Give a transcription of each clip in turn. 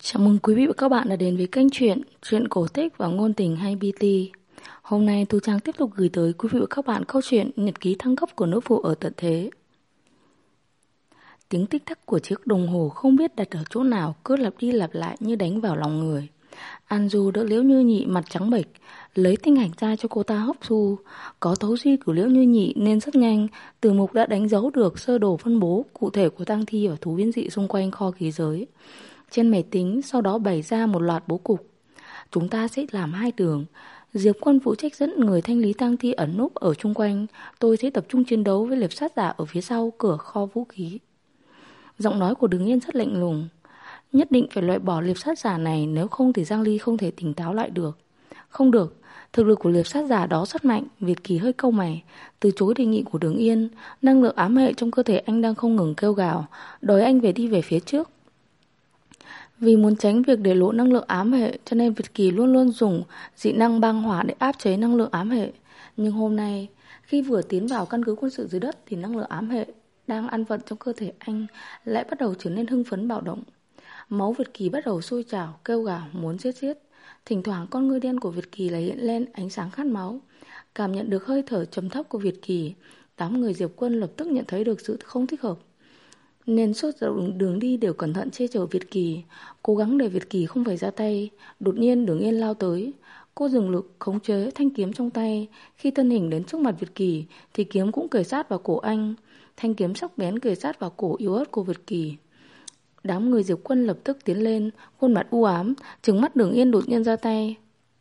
Chào mừng quý vị và các bạn đã đến với kênh truyện cổ tích và ngôn tình hay BT. Hôm nay Thu Trang tiếp tục gửi tới quý vị và các bạn câu chuyện Nhật ký thăng cấp của nữ phụ ở tận thế. Tiếng tích tắc của chiếc đồng hồ không biết đặt ở chỗ nào cứ lặp đi lặp lại như đánh vào lòng người. Anju đỡ Liễu Như Nhị mặt trắng bệch, lấy tinh hạch ra cho cô ta hấp thu. Có thấu suy của Liễu Như Nhị nên rất nhanh, Từ Mục đã đánh dấu được sơ đồ phân bố cụ thể của tang thi và thú biến dị xung quanh kho khí giới. Trên máy tính sau đó bày ra một loạt bố cục. Chúng ta sẽ làm hai đường. Diệp Quân phụ trách dẫn người thanh lý tang thi ẩn núp ở chung quanh. Tôi sẽ tập trung chiến đấu với liệp sát giả ở phía sau cửa kho vũ khí. Giọng nói của Đứng Yên rất lạnh lùng. Nhất định phải loại bỏ liệp sát giả này, nếu không thì Giang Ly không thể tỉnh táo lại được. Không được, thực lực của liệp sát giả đó rất mạnh. Việt Kỳ hơi cau mày, từ chối đề nghị của Đứng Yên. Năng lượng ám hệ trong cơ thể anh đang không ngừng kêu gào, đòi anh đi về phía trước. Vì muốn tránh việc để lộ năng lượng ám hệ, cho nên Việt Kỳ luôn luôn dùng dị năng băng hỏa để áp chế năng lượng ám hệ. Nhưng hôm nay, khi vừa tiến vào căn cứ quân sự dưới đất thì năng lượng ám hệ đang ăn vận trong cơ thể anh lại bắt đầu trở nên hưng phấn bạo động. Máu Việt Kỳ bắt đầu sôi trào, kêu gào muốn giết giết. Thỉnh thoảng con ngươi đen của Việt Kỳ lại hiện lên ánh sáng khát máu. Cảm nhận được hơi thở trầm thấp của Việt Kỳ, đám người Diệp Quân lập tức nhận thấy được sự không thích hợp, nên suốt đường đi đều cẩn thận che chở Việt Kỳ, cố gắng để Việt Kỳ không phải ra tay. Đột nhiên Đứng Yên lao tới, cô dừng lực khống chế thanh kiếm trong tay. Khi thân hình đến trước mặt Việt Kỳ thì kiếm cũng kề sát vào cổ anh. Thanh kiếm sắc bén kề sát vào cổ yếu ớt của Việt Kỳ. Đám người Diệp Quân lập tức tiến lên, khuôn mặt u ám, trừng mắt Đứng Yên đột nhiên ra tay.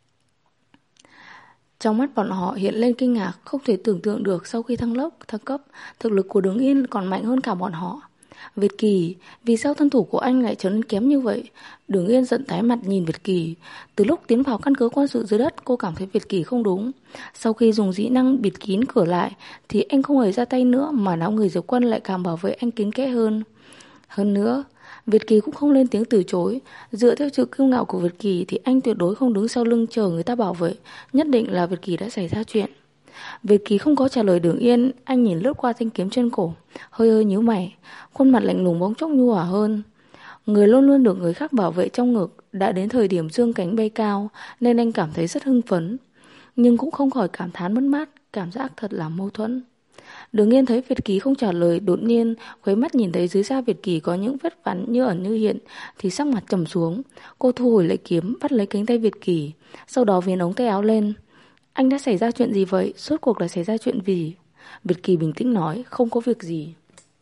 Trong mắt bọn họ hiện lên kinh ngạc, không thể tưởng tượng được sau khi thăng cấp, thực lực của Đứng Yên còn mạnh hơn cả bọn họ. Việt Kỳ, vì sao thân thủ của anh lại trở nên kém như vậy? Đứng Yên giận tái mặt nhìn Việt Kỳ. Từ lúc tiến vào căn cứ quân sự dưới đất, cô cảm thấy Việt Kỳ không đúng. Sau khi dùng dĩ năng bịt kín cửa lại thì anh không hề ra tay nữa, mà đám người Diệp Quân lại càng bảo vệ anh kín kẽ hơn. Hơn nữa, Việt Kỳ cũng không lên tiếng từ chối. Dựa theo sự kiêu ngạo của Việt Kỳ thì anh tuyệt đối không đứng sau lưng chờ người ta bảo vệ. Nhất định là Việt Kỳ đã xảy ra chuyện. Việt Kỳ không có trả lời Đứng Yên, anh nhìn lướt qua thanh kiếm trên cổ, hơi nhíu mày, khuôn mặt lạnh lùng bỗng chốc nhu hòa hơn. Người luôn luôn được người khác bảo vệ trong ngực, đã đến thời điểm dương cánh bay cao nên anh cảm thấy rất hưng phấn, nhưng cũng không khỏi cảm thán mất mát, cảm giác thật là mâu thuẫn. Đứng Yên thấy Việt Kỳ không trả lời, đột nhiên khuấy mắt nhìn thấy dưới da Việt Kỳ có những vết vắn như ẩn như hiện thì sắc mặt trầm xuống. Cô thu hồi lại kiếm, bắt lấy cánh tay Việt Kỳ, sau đó vén ống tay áo lên. Anh đã xảy ra chuyện gì vậy? Rốt cuộc là xảy ra chuyện gì? Việt Kỳ bình tĩnh nói, không có việc gì.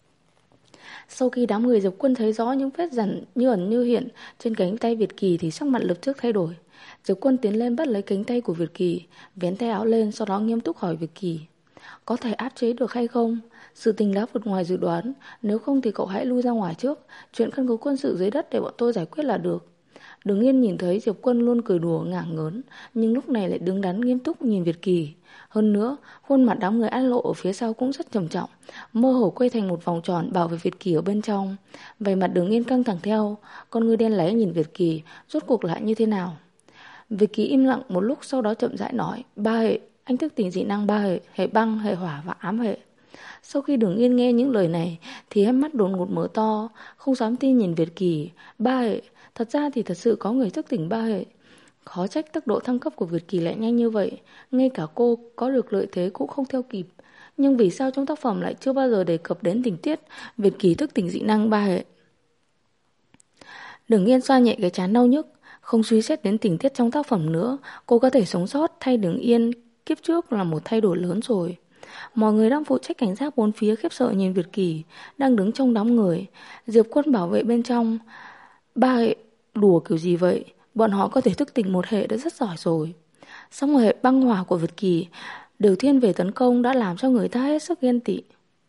Sau khi đám người Diệp Quân thấy rõ những vết dằn như ẩn như hiện trên cánh tay Việt Kỳ thì sắc mặt lập tức thay đổi. Diệp Quân tiến lên bắt lấy cánh tay của Việt Kỳ, vén tay áo lên, sau đó nghiêm túc hỏi Việt Kỳ, có thể áp chế được hay không? Sự tình đã vượt ngoài dự đoán, nếu không thì cậu hãy lui ra ngoài trước, chuyện căn cứ quân sự dưới đất để bọn tôi giải quyết là được. Đứng Yên nhìn thấy Diệp Quân luôn cười đùa ngả ngớn, nhưng lúc này lại đứng đắn nghiêm túc nhìn Việt Kỳ. Hơn nữa, khuôn mặt đám người An Lộ ở phía sau cũng rất trầm trọng, mơ hồ quay thành một vòng tròn bảo vệ Việt Kỳ ở bên trong. Vẻ mặt Đứng Yên căng thẳng theo, con người đen láy nhìn Việt Kỳ, rốt cuộc lại như thế nào? Việt Kỳ im lặng một lúc, sau đó chậm rãi nói, 3 hệ, anh thức tỉnh dị năng 3 hệ, hệ băng, hệ hỏa và ám hệ. Sau khi Đứng Yên nghe những lời này thì hai mắt đột ngột mở to, không dám tin nhìn Việt Kỳ. 3 hệ, thật ra thì thật sự có người thức tỉnh 3 hệ. Khó trách tốc độ thăng cấp của Việt Kỳ lại nhanh như vậy, ngay cả cô có được lợi thế cũng không theo kịp. Nhưng vì sao trong tác phẩm lại chưa bao giờ đề cập đến tình tiết Việt Kỳ thức tỉnh dị năng 3 hệ? Đứng Yên xoa nhẹ cái trán đau nhức, không suy xét đến tình tiết trong tác phẩm nữa. Cô có thể sống sót thay Đứng Yên kiếp trước là một thay đổi lớn rồi. Mọi người đang phụ trách cảnh giác bốn phía khiếp sợ nhìn Việt Kỳ đang đứng trong đám người. Diệp Quân bảo vệ bên trong. 3 hệ, đùa kiểu gì vậy? Bọn họ có thể thức tỉnh một hệ đã rất giỏi rồi. Song hệ băng hỏa của Việt Kỳ đều thiên về tấn công đã làm cho người ta hết sức ghen tị.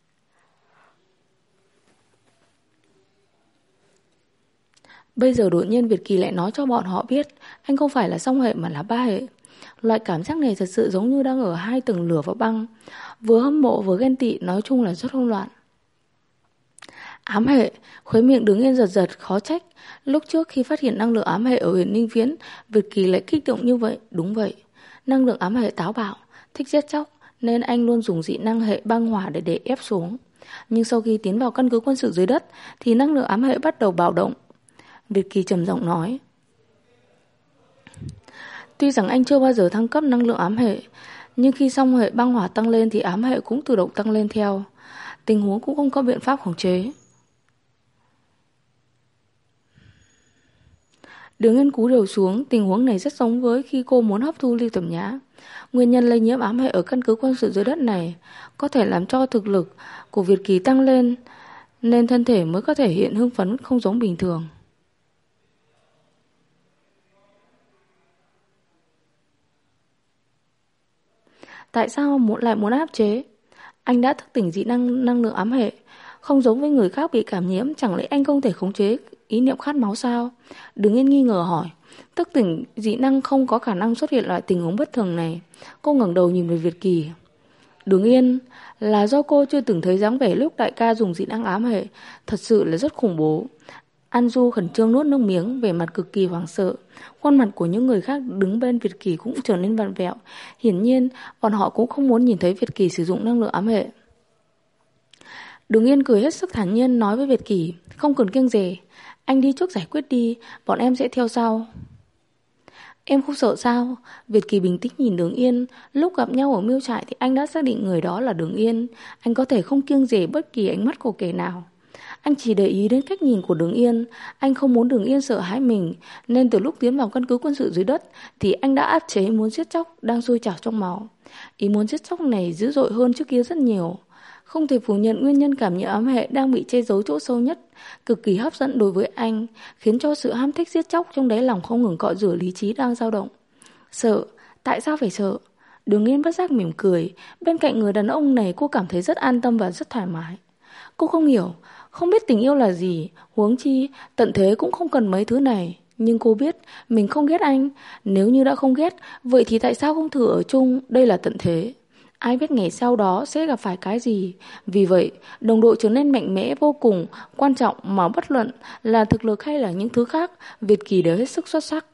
Bây giờ đột nhiên Việt Kỳ lại nói cho bọn họ biết anh không phải là song hệ mà là 3 hệ. Loại cảm giác này thật sự giống như đang ở hai tầng lửa và băng, vừa hâm mộ vừa ghen tị, nói chung là rất hỗn loạn. Ám hệ, khóe miệng Đứng Yên giật giật, khó trách lúc trước khi phát hiện năng lượng ám hệ ở Huyền Ninh Viễn, Việt Kỳ lại kích động như vậy. Đúng vậy, năng lượng ám hệ táo bạo, thích giết chóc, nên anh luôn dùng dị năng hệ băng hỏa để ép xuống. Nhưng sau khi tiến vào căn cứ quân sự dưới đất thì năng lượng ám hệ bắt đầu bạo động. Việt Kỳ trầm giọng nói. Tuy rằng anh chưa bao giờ thăng cấp năng lượng ám hệ, nhưng khi song hệ băng hỏa tăng lên thì ám hệ cũng tự động tăng lên theo. Tình huống cũng không có biện pháp khống chế. Đường Yên cúi đầu xuống, tình huống này rất giống với khi cô muốn hấp thu Lưu Tầm Nhã. Nguyên nhân lây nhiễm ám hệ ở căn cứ quân sự dưới đất này có thể làm cho thực lực của Việt Kỳ tăng lên, nên thân thể mới có thể hiện hưng phấn không giống bình thường. Tại sao lại muốn áp chế? Anh đã thức tỉnh dị năng lượng ám hệ, không giống với người khác bị cảm nhiễm, chẳng lẽ anh không thể khống chế ý niệm khát máu sao? Đường Yên nghi ngờ hỏi. Thức tỉnh dị năng không có khả năng xuất hiện loại tình huống bất thường này. Cô ngẩng đầu nhìn về Việt Kỳ. Đường Yên, là do cô chưa từng thấy dáng vẻ lúc đại ca dùng dị năng ám hệ, thật sự là rất khủng bố. An Du khẩn trương nuốt nước miếng, vẻ mặt cực kỳ hoảng sợ. Khuôn mặt của những người khác đứng bên Việt Kỳ cũng trở nên vặn vẹo. Hiển nhiên, bọn họ cũng không muốn nhìn thấy Việt Kỳ sử dụng năng lượng ám hệ. Đường Yên cười hết sức thản nhiên nói với Việt Kỳ, không cần kiêng dè, anh đi trước giải quyết đi, bọn em sẽ theo sau. Em không sợ sao? Việt Kỳ bình tĩnh nhìn Đường Yên. Lúc gặp nhau ở miêu trại thì anh đã xác định người đó là Đường Yên. Anh có thể không kiêng dè bất kỳ ánh mắt của kẻ nào. Anh chỉ để ý đến cách nhìn của Đường Yên. Anh không muốn Đường Yên sợ hãi mình, nên từ lúc tiến vào căn cứ quân sự dưới đất thì anh đã áp chế muốn giết chóc đang sôi trào trong máu. Ý muốn giết chóc này dữ dội hơn trước kia rất nhiều. Không thể phủ nhận nguyên nhân cảm nhiễm ám hệ đang bị che giấu chỗ sâu nhất, cực kỳ hấp dẫn đối với anh, khiến cho sự ham thích giết chóc trong đáy lòng không ngừng cọ rửa lý trí đang dao động. Sợ? Tại sao phải sợ? Đường Yên bất giác mỉm cười. Bên cạnh người đàn ông này cô cảm thấy rất an tâm và rất thoải mái. Cô không hiểu, không biết tình yêu là gì, huống chi tận thế cũng không cần mấy thứ này. Nhưng cô biết mình không ghét anh. Nếu như đã không ghét, vậy thì tại sao không thử ở chung? Đây là tận thế. Ai biết ngày sau đó sẽ gặp phải cái gì. Vì vậy, đồng đội trở nên mạnh mẽ vô cùng quan trọng, mà bất luận là thực lực hay là những thứ khác, Việt Kỳ đều hết sức xuất sắc.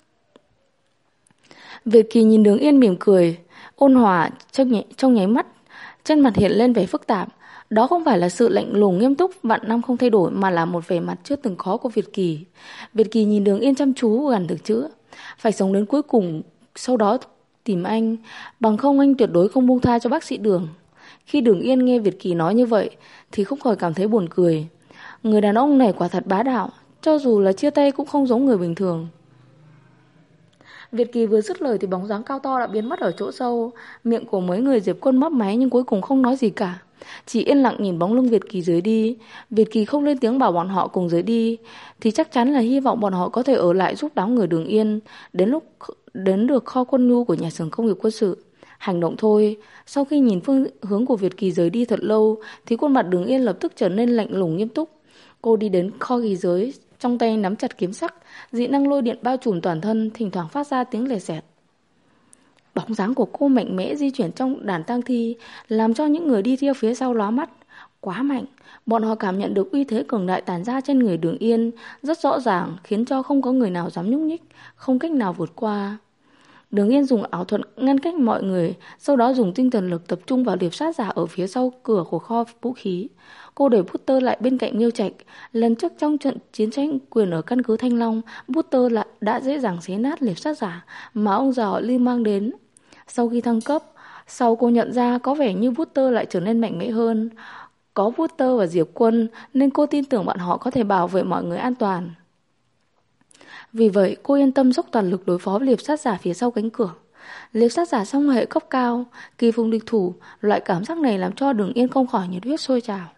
Việt Kỳ nhìn Đường Yên mỉm cười, ôn hòa trong nháy mắt, trên mặt hiện lên vẻ phức tạp. Đó không phải là sự lạnh lùng nghiêm túc vạn năm không thay đổi, mà là một vẻ mặt chưa từng có của Việt Kỳ. Việt Kỳ nhìn Đường Yên chăm chú gần được chữ. Phải sống đến cuối cùng, sau đó tìm anh, bằng không anh tuyệt đối không buông tha cho bác sĩ Đường. Khi Đường Yên nghe Việt Kỳ nói như vậy thì không khỏi cảm thấy buồn cười. Người đàn ông này quả thật bá đạo, cho dù là chia tay cũng không giống người bình thường. Việt Kỳ vừa dứt lời thì bóng dáng cao to đã biến mất ở chỗ sâu. Miệng của mấy người Diệp Quân mấp máy nhưng cuối cùng không nói gì cả, chỉ yên lặng nhìn bóng lưng Việt Kỳ rời đi. Việt Kỳ không lên tiếng bảo bọn họ cùng rời đi, thì chắc chắn là hy vọng bọn họ có thể ở lại giúp đám người Đường Yên đến lúc đến được kho quân nhu của nhà xưởng công nghiệp quân sự. Hành động thôi. Sau khi nhìn phương hướng của Việt Kỳ rời đi thật lâu thì khuôn mặt Đường Yên lập tức trở nên lạnh lùng nghiêm túc. Cô đi đến kho khí giới, trong tay nắm chặt kiếm sắc, dị năng lôi điện bao trùm toàn thân, thỉnh thoảng phát ra tiếng lè sẹt. Bóng dáng của cô mạnh mẽ di chuyển trong đàn tang thi, làm cho những người đi theo phía sau lóa mắt. Quá mạnh, bọn họ cảm nhận được uy thế cường đại tản ra trên người Đường Yên, rất rõ ràng, khiến cho không có người nào dám nhúc nhích, không cách nào vượt qua. Đường Yên dùng ảo thuật ngăn cách mọi người, sau đó dùng tinh thần lực tập trung vào liệp sát giả ở phía sau cửa của kho vũ khí. Cô để Butter lại bên cạnh Miêu Trạch. Lần trước trong trận chiến tranh quyền ở căn cứ Thanh Long, Butter đã dễ dàng xé nát liệp sát giả mà ông già họ Ly mang đến. Sau khi thăng cấp, sau cô nhận ra có vẻ như Butter lại trở nên mạnh mẽ hơn. Có Butter và Diệp Quân nên cô tin tưởng bọn họ có thể bảo vệ mọi người an toàn. Vì vậy cô yên tâm dốc toàn lực đối phó với liệp sát giả phía sau cánh cửa. Liệp sát giả song hệ cấp cao, kỳ phùng địch thủ, loại cảm giác này làm cho Đường Yên không khỏi nhiệt huyết sôi trào.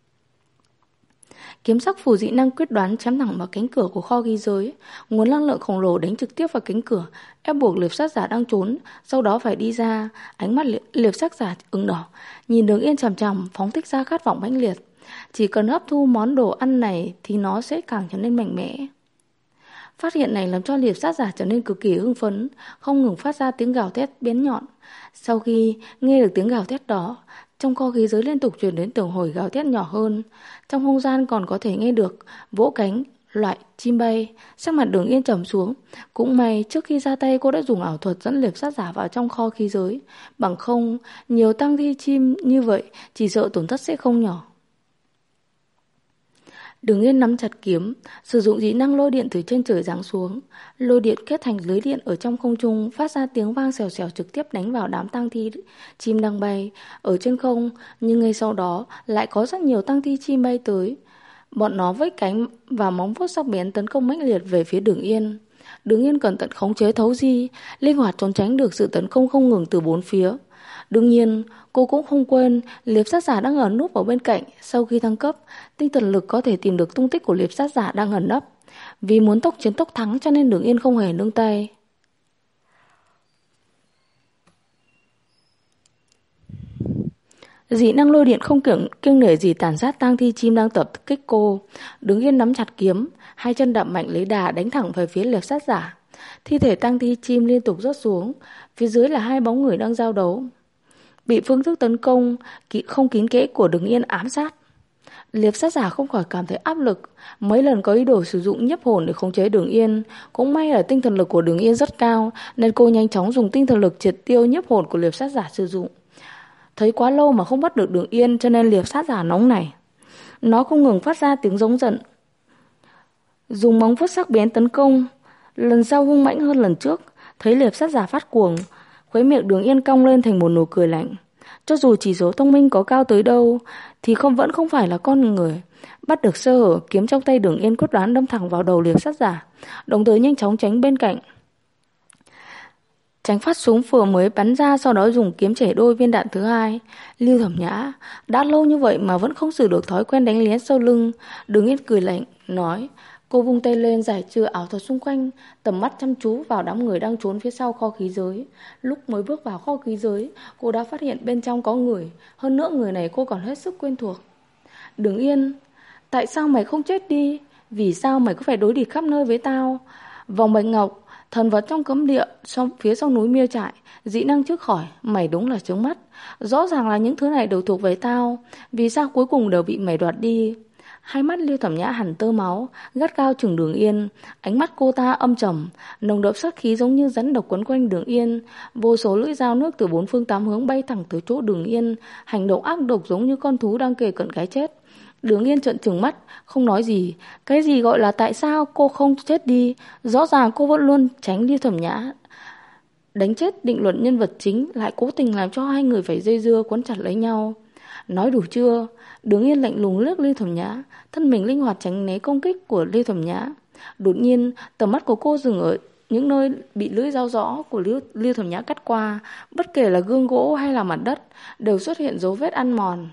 Kiếm sắc phù dị năng quyết đoán chém thẳng vào cánh cửa của kho ghi giới. Nguồn năng lượng khổng lồ đánh trực tiếp vào cánh cửa, ép buộc liệp sát giả đang trốn sau đó phải đi ra. Ánh mắt liệp sát giả ửng đỏ, nhìn Đường Yên chằm chằm, phóng thích ra khát vọng mãnh liệt. Chỉ cần hấp thu món đồ ăn này thì nó sẽ càng trở nên mạnh mẽ. Phát hiện này làm cho liệp sát giả trở nên cực kỳ hưng phấn, không ngừng phát ra tiếng gào thét bén nhọn. Sau khi nghe được tiếng gào thét đó, trong kho khí giới liên tục truyền đến từng hồi gào thét nhỏ hơn. Trong không gian còn có thể nghe được vỗ cánh, loại chim bay. Sắc mặt Đường Yên trầm xuống. Cũng may trước khi ra tay cô đã dùng ảo thuật dẫn liệp sát giả vào trong kho khí giới. Bằng không, nhiều tăng thi chim như vậy chỉ sợ tổn thất sẽ không nhỏ. Đường Yên nắm chặt kiếm, sử dụng dị năng lôi điện từ trên trời giáng xuống. Lôi điện kết thành lưới điện ở trong không trung, phát ra tiếng vang xèo xèo trực tiếp đánh vào đám tang thi chim đang bay ở trên không. Nhưng ngay sau đó lại có rất nhiều tang thi chim bay tới. Bọn nó vẫy cánh và móng vuốt sắc bén tấn công mãnh liệt về phía Đường Yên. Đường Yên cẩn thận khống chế thấu di, linh hoạt trốn tránh được sự tấn công không ngừng từ bốn phía. Đương nhiên, cô cũng không quên liệp sát giả đang ẩn núp ở bên cạnh. Sau khi thăng cấp, tinh thần lực có thể tìm được tung tích của liệp sát giả đang ẩn nấp. Vì muốn tốc chiến tốc thắng cho nên Đường Yên không hề nương tay. Dị năng lôi điện không kiêng nể gì tàn sát tang thi chim đang tập kích cô. Đường Yên nắm chặt kiếm, hai chân đạp mạnh lấy đà đánh thẳng về phía liệp sát giả. Thi thể tang thi chim liên tục rớt xuống, phía dưới là hai bóng người đang giao đấu. Bị phương thức tấn công không kín kẽ của Đường Yên ám sát, liệp sát giả không khỏi cảm thấy áp lực. Mấy lần có ý đồ sử dụng nhiếp hồn để khống chế Đường Yên. Cũng may là tinh thần lực của Đường Yên rất cao, nên cô nhanh chóng dùng tinh thần lực triệt tiêu nhiếp hồn của liệp sát giả sử dụng. Thấy quá lâu mà không bắt được Đường Yên cho nên liệp sát giả nóng nảy. Nó không ngừng phát ra tiếng giống giận, dùng móng vuốt sắc bén tấn công, lần sau hung mãnh hơn lần trước. Thấy liệp sát giả phát cuồng, khóe miệng Đường Yên cong lên thành một nụ cười lạnh. Cho dù chỉ số thông minh có cao tới đâu thì vẫn không phải là con người. Bắt được sơ hở, kiếm trong tay Đường Yên quyết đoán đâm thẳng vào đầu liệp sát giả, đồng thời nhanh chóng tránh bên cạnh, tránh phát súng vừa mới bắn ra, sau đó dùng kiếm chẻ đôi viên đạn thứ hai. Lưu Thẩm Nhã đã lâu như vậy mà vẫn không xử được thói quen đánh lén sau lưng. Đường Yên cười lạnh nói. Cô vung tay lên giải trừ ảo thuật xung quanh, tầm mắt chăm chú vào đám người đang trốn phía sau kho khí giới. Lúc mới bước vào kho khí giới, cô đã phát hiện bên trong có người. Hơn nữa người này cô còn hết sức quen thuộc. Đường Yên, tại sao mày không chết đi? Vì sao mày cứ phải đối địch khắp nơi với tao? Vòng bạch ngọc, thần vật trong cấm địa, phía sau núi Miêu Trại, dị năng trước khỏi, mày đúng là trướng mắt. Rõ ràng là những thứ này đều thuộc về tao, vì sao cuối cùng đều bị mày đoạt đi? Hai mắt Lưu Thẩm Nhã hẳn tơ máu, gắt gao chừng Đường Yên. Ánh mắt cô ta âm trầm, nồng đậm sát khí giống như rắn độc quấn quanh Đường Yên. Vô số lưỡi dao nước từ bốn phương tám hướng bay thẳng tới chỗ Đường Yên, hành động ác độc giống như con thú đang kề cận cái chết. Đường Yên trợn trừng mắt, không nói gì. Cái gì gọi là tại sao cô không chết đi? Rõ ràng cô vẫn luôn tránh Lưu Thẩm Nhã đánh chết định luật nhân vật chính, lại cố tình làm cho hai người phải dây dưa quấn chặt lấy nhau. Nói đủ chưa? Đường Yên lạnh lùng liếc Lưu Thẩm Nhã, thân mình linh hoạt tránh né công kích của Lưu Thẩm Nhã. Đột nhiên, tầm mắt của cô dừng ở những nơi bị lưỡi dao rõ của Lưu Thẩm Nhã cắt qua, bất kể là gương gỗ hay là mặt đất, đều xuất hiện dấu vết ăn mòn.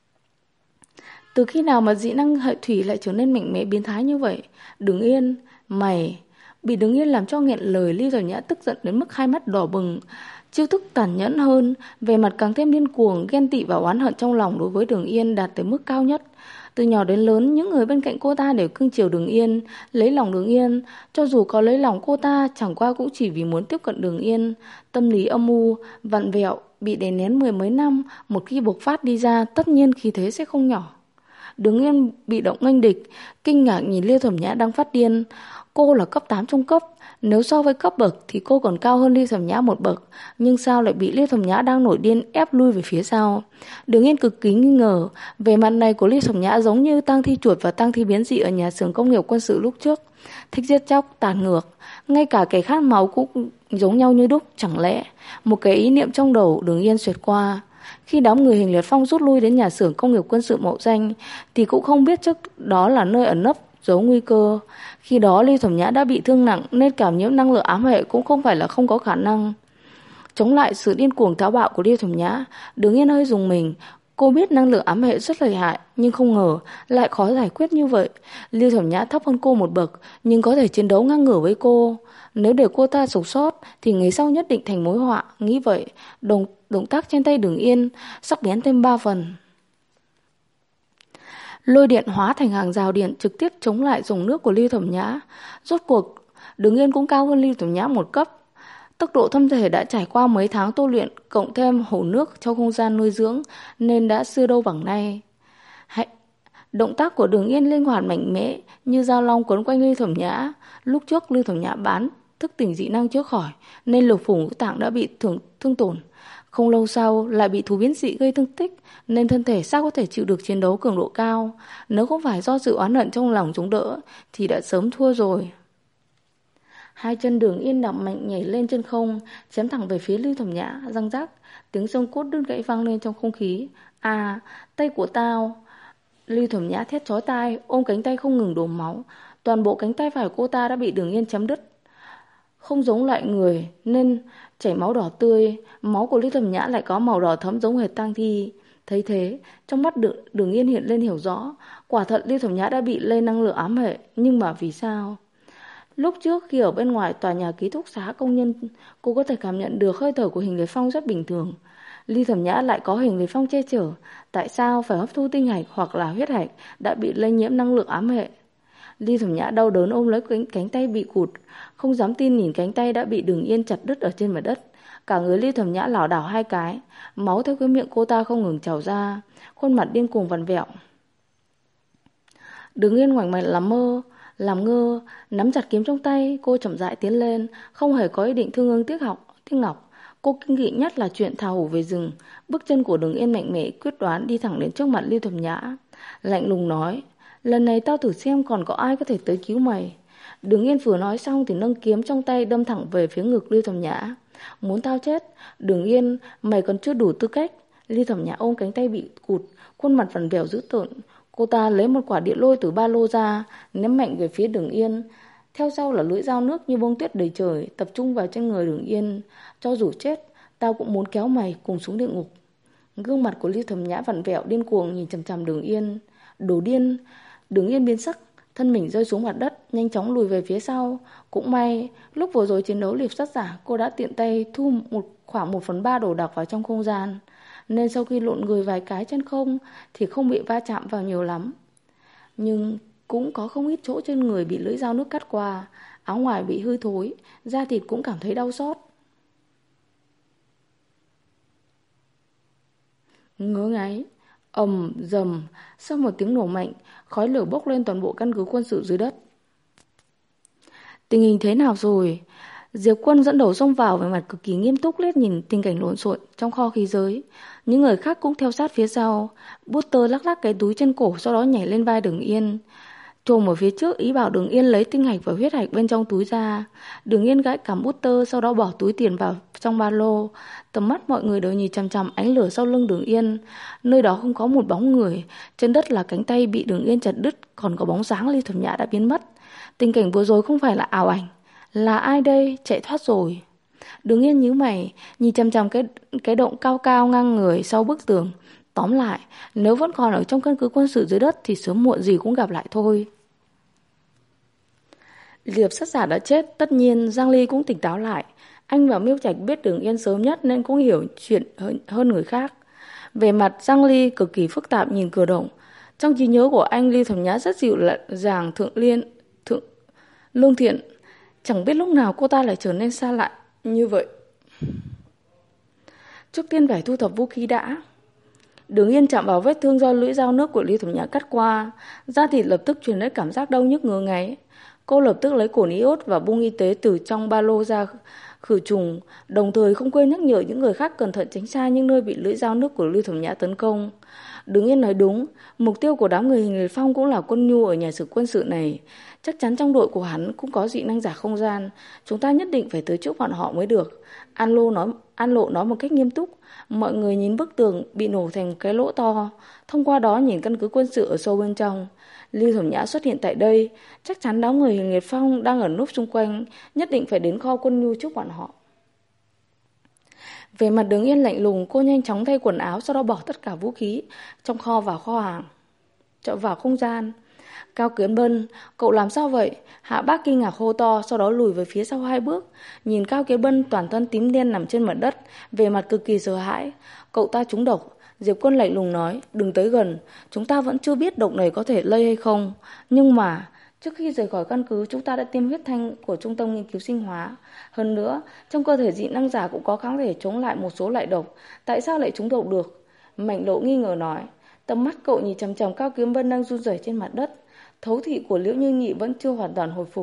Từ khi nào mà dị năng hệ thủy lại trở nên mạnh mẽ biến thái như vậy? Đường Yên, mày... Bị Đường Yên làm cho nghẹn lời, Lưu Thẩm Nhã tức giận đến mức hai mắt đỏ bừng. Chiêu thức tàn nhẫn hơn, về mặt càng thêm điên cuồng, ghen tị và oán hận trong lòng đối với Đường Yên đạt tới mức cao nhất. Từ nhỏ đến lớn, những người bên cạnh cô ta đều cưng chiều Đường Yên, lấy lòng Đường Yên. Cho dù có lấy lòng cô ta, chẳng qua cũng chỉ vì muốn tiếp cận Đường Yên. Tâm lý âm u, vặn vẹo, bị đè nén mười mấy năm, một khi bộc phát đi ra, tất nhiên khí thế sẽ không nhỏ. Đường Yên bị động nghênh địch, kinh ngạc nhìn Lưu Thẩm Nhã đang phát điên. Cô là cấp 8 trung cấp, nếu so với cấp bậc thì cô còn cao hơn Lưu Thẩm Nhã một bậc, nhưng sao lại bị Lưu Thẩm Nhã đang nổi điên ép lui về phía sau? Đường Yên cực kỳ nghi ngờ, về mặt này của Lưu Thẩm Nhã giống như tang thi chuột và tang thi biến dị ở nhà xưởng công nghiệp quân sự lúc trước, thích giết chóc, tàn ngược, ngay cả kẻ khát máu cũng giống nhau như đúc. Chẳng lẽ một cái ý niệm trong đầu Đường Yên xẹt qua, khi đám người Hình Liệt Phong rút lui đến nhà xưởng công nghiệp quân sự Mậu Danh thì cũng không biết trước đó là nơi ẩn nấp giấu nguy cơ. Khi đó Lưu Thẩm Nhã đã bị thương nặng nên cảm nhiễm năng lượng ám hệ cũng không phải là không có khả năng. Chống lại sự điên cuồng táo bạo của Lưu Thẩm Nhã, Đường Yên hơi rùng mình. Cô biết năng lượng ám hệ rất lợi hại, nhưng không ngờ lại khó giải quyết như vậy. Lưu Thẩm Nhã thấp hơn cô một bậc, nhưng có thể chiến đấu ngang ngửa với cô. Nếu để cô ta sống sót thì ngày sau nhất định thành mối họa. Nghĩ vậy, động tác trên tay Đường Yên sắc bén thêm 3 phần. Lôi điện hóa thành hàng rào điện trực tiếp chống lại dòng nước của Lưu Thẩm Nhã. Rốt cuộc, Đường Yên cũng cao hơn Lưu Thẩm Nhã một cấp. Tốc độ thân thể đã trải qua mấy tháng tu luyện, cộng thêm hồ nước trong không gian nuôi dưỡng nên đã xưa đâu bằng nay. Động tác của Đường Yên linh hoạt mạnh mẽ như dao long quấn quanh Lưu Thẩm Nhã. Lúc trước Lưu Thẩm Nhã thức tỉnh dị năng chữa khỏi, nên lục phủ ngũ tạng đã bị thương tổn. Không lâu sau lại bị thú biến dị gây thương tích, nên thân thể sao có thể chịu được chiến đấu cường độ cao. Nếu không phải do sự oán hận trong lòng chống đỡ thì đã sớm thua rồi. Hai chân Đường Yên đạp mạnh nhảy lên trên không, chém thẳng về phía Lưu Thẩm Nhã, răng rắc, tiếng xương cốt đứt gãy vang lên trong không khí. À, tay của tao! Lưu Thẩm Nhã thét chói tai, ôm cánh tay không ngừng đổ máu. Toàn bộ cánh tay phải cô ta đã bị Đường Yên chém đứt. Không giống loại người nên chảy máu đỏ tươi, máu của Lưu Thẩm Nhã lại có màu đỏ thẫm giống hệt tang thi. Thấy thế, trong mắt Đường Yên hiện lên hiểu rõ, quả thật Lưu Thẩm Nhã đã bị lây năng lượng ám hệ, nhưng mà vì sao? Lúc trước khi ở bên ngoài tòa nhà ký túc xá công nhân, cô có thể cảm nhận được hơi thở của Hình Liệt Phong rất bình thường. Ly Thẩm Nhã lại có Hình Liệt Phong che chở, tại sao phải hấp thu tinh hạch hoặc là huyết hạch đã bị lây nhiễm năng lượng ám hệ? Ly Thẩm Nhã đau đớn ôm lấy cánh tay bị cụt, không dám tin nhìn cánh tay đã bị Đường Yên chặt đứt ở trên mặt đất. Cả người Ly Thẩm Nhã lảo đảo hai cái, máu theo cái miệng cô ta không ngừng trào ra, khuôn mặt điên cuồng vặn vẹo. Đường Yên ngoảnh mặt làm ngơ, nắm chặt kiếm trong tay, cô chậm rãi tiến lên, không hề có ý định thương hương tiếc ngọc. Cô kinh nghị nhất là chuyện thảo hổ về rừng. Bước chân của Đường Yên mạnh mẽ quyết đoán đi thẳng đến trước mặt Lưu Thẩm Nhã, lạnh lùng nói: "Lần này tao thử xem còn có ai có thể tới cứu mày." Đường Yên vừa nói xong thì nâng kiếm trong tay đâm thẳng về phía ngực Lưu Thẩm Nhã. "Muốn tao chết? Đường Yên, mày còn chưa đủ tư cách." Lưu Thẩm Nhã ôm cánh tay bị cụt, khuôn mặt vặn vẹo dữ tợn. Cô ta lấy một quả địa lôi từ ba lô ra, ném mạnh về phía Đường Yên. Theo sau là lưỡi dao nước như bông tuyết đầy trời, tập trung vào trên người Đường Yên. "Cho dù chết, tao cũng muốn kéo mày cùng xuống địa ngục." Gương mặt của Lưu Thẩm Nhã vặn vẹo điên cuồng nhìn chằm chằm Đường Yên. "Đồ điên!" Đường Yên biến sắc, thân mình rơi xuống mặt đất, nhanh chóng lùi về phía sau. Cũng may, lúc vừa rồi chiến đấu liệp sát giả, cô đã tiện tay thu khoảng 1/3 đồ đạc vào trong không gian, nên sau khi lộn người vài cái trên không thì không bị va chạm vào nhiều lắm. Nhưng cũng có không ít chỗ trên người bị lưỡi dao nước cắt qua, áo ngoài bị hư thối, da thịt cũng cảm thấy đau xót. Ngứa ngáy, ầm dầm, sau một tiếng nổ mạnh, khói lửa bốc lên toàn bộ căn cứ quân sự dưới đất. "Tình hình thế nào rồi?" Diệp Quân dẫn đầu xông vào với mặt cực kỳ nghiêm túc liếc nhìn tình cảnh lộn xộn trong kho khí giới. Những người khác cũng theo sát phía sau. Butter lắc lắc cái túi trên cổ, sau đó nhảy lên vai Đường Yên, chồm ở phía trước ý bảo Đường Yên lấy tinh hạch và huyết hạch bên trong túi ra. Đường Yên gãi cằm Butter, sau đó bỏ túi tiền vào trong ba lô. Tầm mắt mọi người đều nhìn chằm chằm ánh lửa sau lưng Đường Yên. Nơi đó không có một bóng người, trên đất là cánh tay bị Đường Yên chặt đứt, còn có bóng dáng Ly Thẩm Nhã đã biến mất. Tình cảnh vừa rồi không phải là ảo ảnh. Là ai đây? Chạy thoát rồi. Đường Yên nhíu mày, nhìn chằm chằm cái động cao cao ngang người sau bức tường. Tóm lại, nếu vẫn còn ở trong căn cứ quân sự dưới đất thì sớm muộn gì cũng gặp lại thôi. Liệp sát giả đã chết, tất nhiên Giang Ly cũng tỉnh táo lại. Anh và Miêu Trạch biết Đường Yên sớm nhất nên cũng hiểu chuyện hơn người khác. Về mặt Giang Ly cực kỳ phức tạp nhìn cửa động. Trong trí nhớ của anh, Ly Thẩm Nhã rất dịu dàng, lương thiện. Chẳng biết lúc nào cô ta lại trở nên xa lạ như vậy. Trước tiên phải thu thập vũ khí đã. Đường Yên chạm vào vết thương do lưỡi dao nước của Ly Thẩm Nhã cắt qua, da thịt lập tức truyền đến cảm giác đau nhức ngứa ngáy. Cô lập tức lấy cồn iốt và bung y tế từ trong ba lô ra khử trùng, đồng thời không quên nhắc nhở những người khác cẩn thận tránh xa những nơi bị lưỡi dao nước của Ly Thẩm Nhã tấn công. Đường Yên nói đúng, mục tiêu của đám người Hình Liệt Phong cũng là quân nhu ở nhà xưởng quân sự này. Chắc chắn trong đội của hắn cũng có dị năng giả không gian, chúng ta nhất định phải tới trước bọn họ mới được. An Lộ nói một cách nghiêm túc. Mọi người nhìn bức tường bị nổ thành cái lỗ to, thông qua đó nhìn căn cứ quân sự ở sâu bên trong. Ly Thẩm Nhã xuất hiện tại đây, chắc chắn đám người Hình Liệt Phong đang ở núp xung quanh, nhất định phải đến kho quân nhu trước bọn họ. Về mặt Đường Yên lạnh lùng, cô nhanh chóng thay quần áo, sau đó bỏ tất cả vũ khí trong kho vào kho hàng, vào không gian. Cao Kiến Bân, cậu làm sao vậy? Hạ Bác kinh ngạc hô to, sau đó lùi về phía sau 2 bước. Nhìn Cao Kiến Bân toàn thân tím đen nằm trên mặt đất, về mặt cực kỳ sợ hãi. Cậu ta trúng độc. Diệp Quân lạnh lùng nói, đừng tới gần, chúng ta vẫn chưa biết độc này có thể lây hay không. Nhưng mà, trước khi rời khỏi căn cứ, chúng ta đã tiêm huyết thanh của trung tâm nghiên cứu sinh hóa. Hơn nữa, trong cơ thể dị năng giả cũng có kháng thể chống lại một số loại độc. Tại sao lại trúng độc được? Mạnh Lộ nghi ngờ nói. Tầm mắt cậu nhìn chằm chằm Cao Kiếm Bân đang run rẩy trên mặt đất. Thấu thị của Liễu Như Nhị vẫn chưa hoàn toàn hồi phục.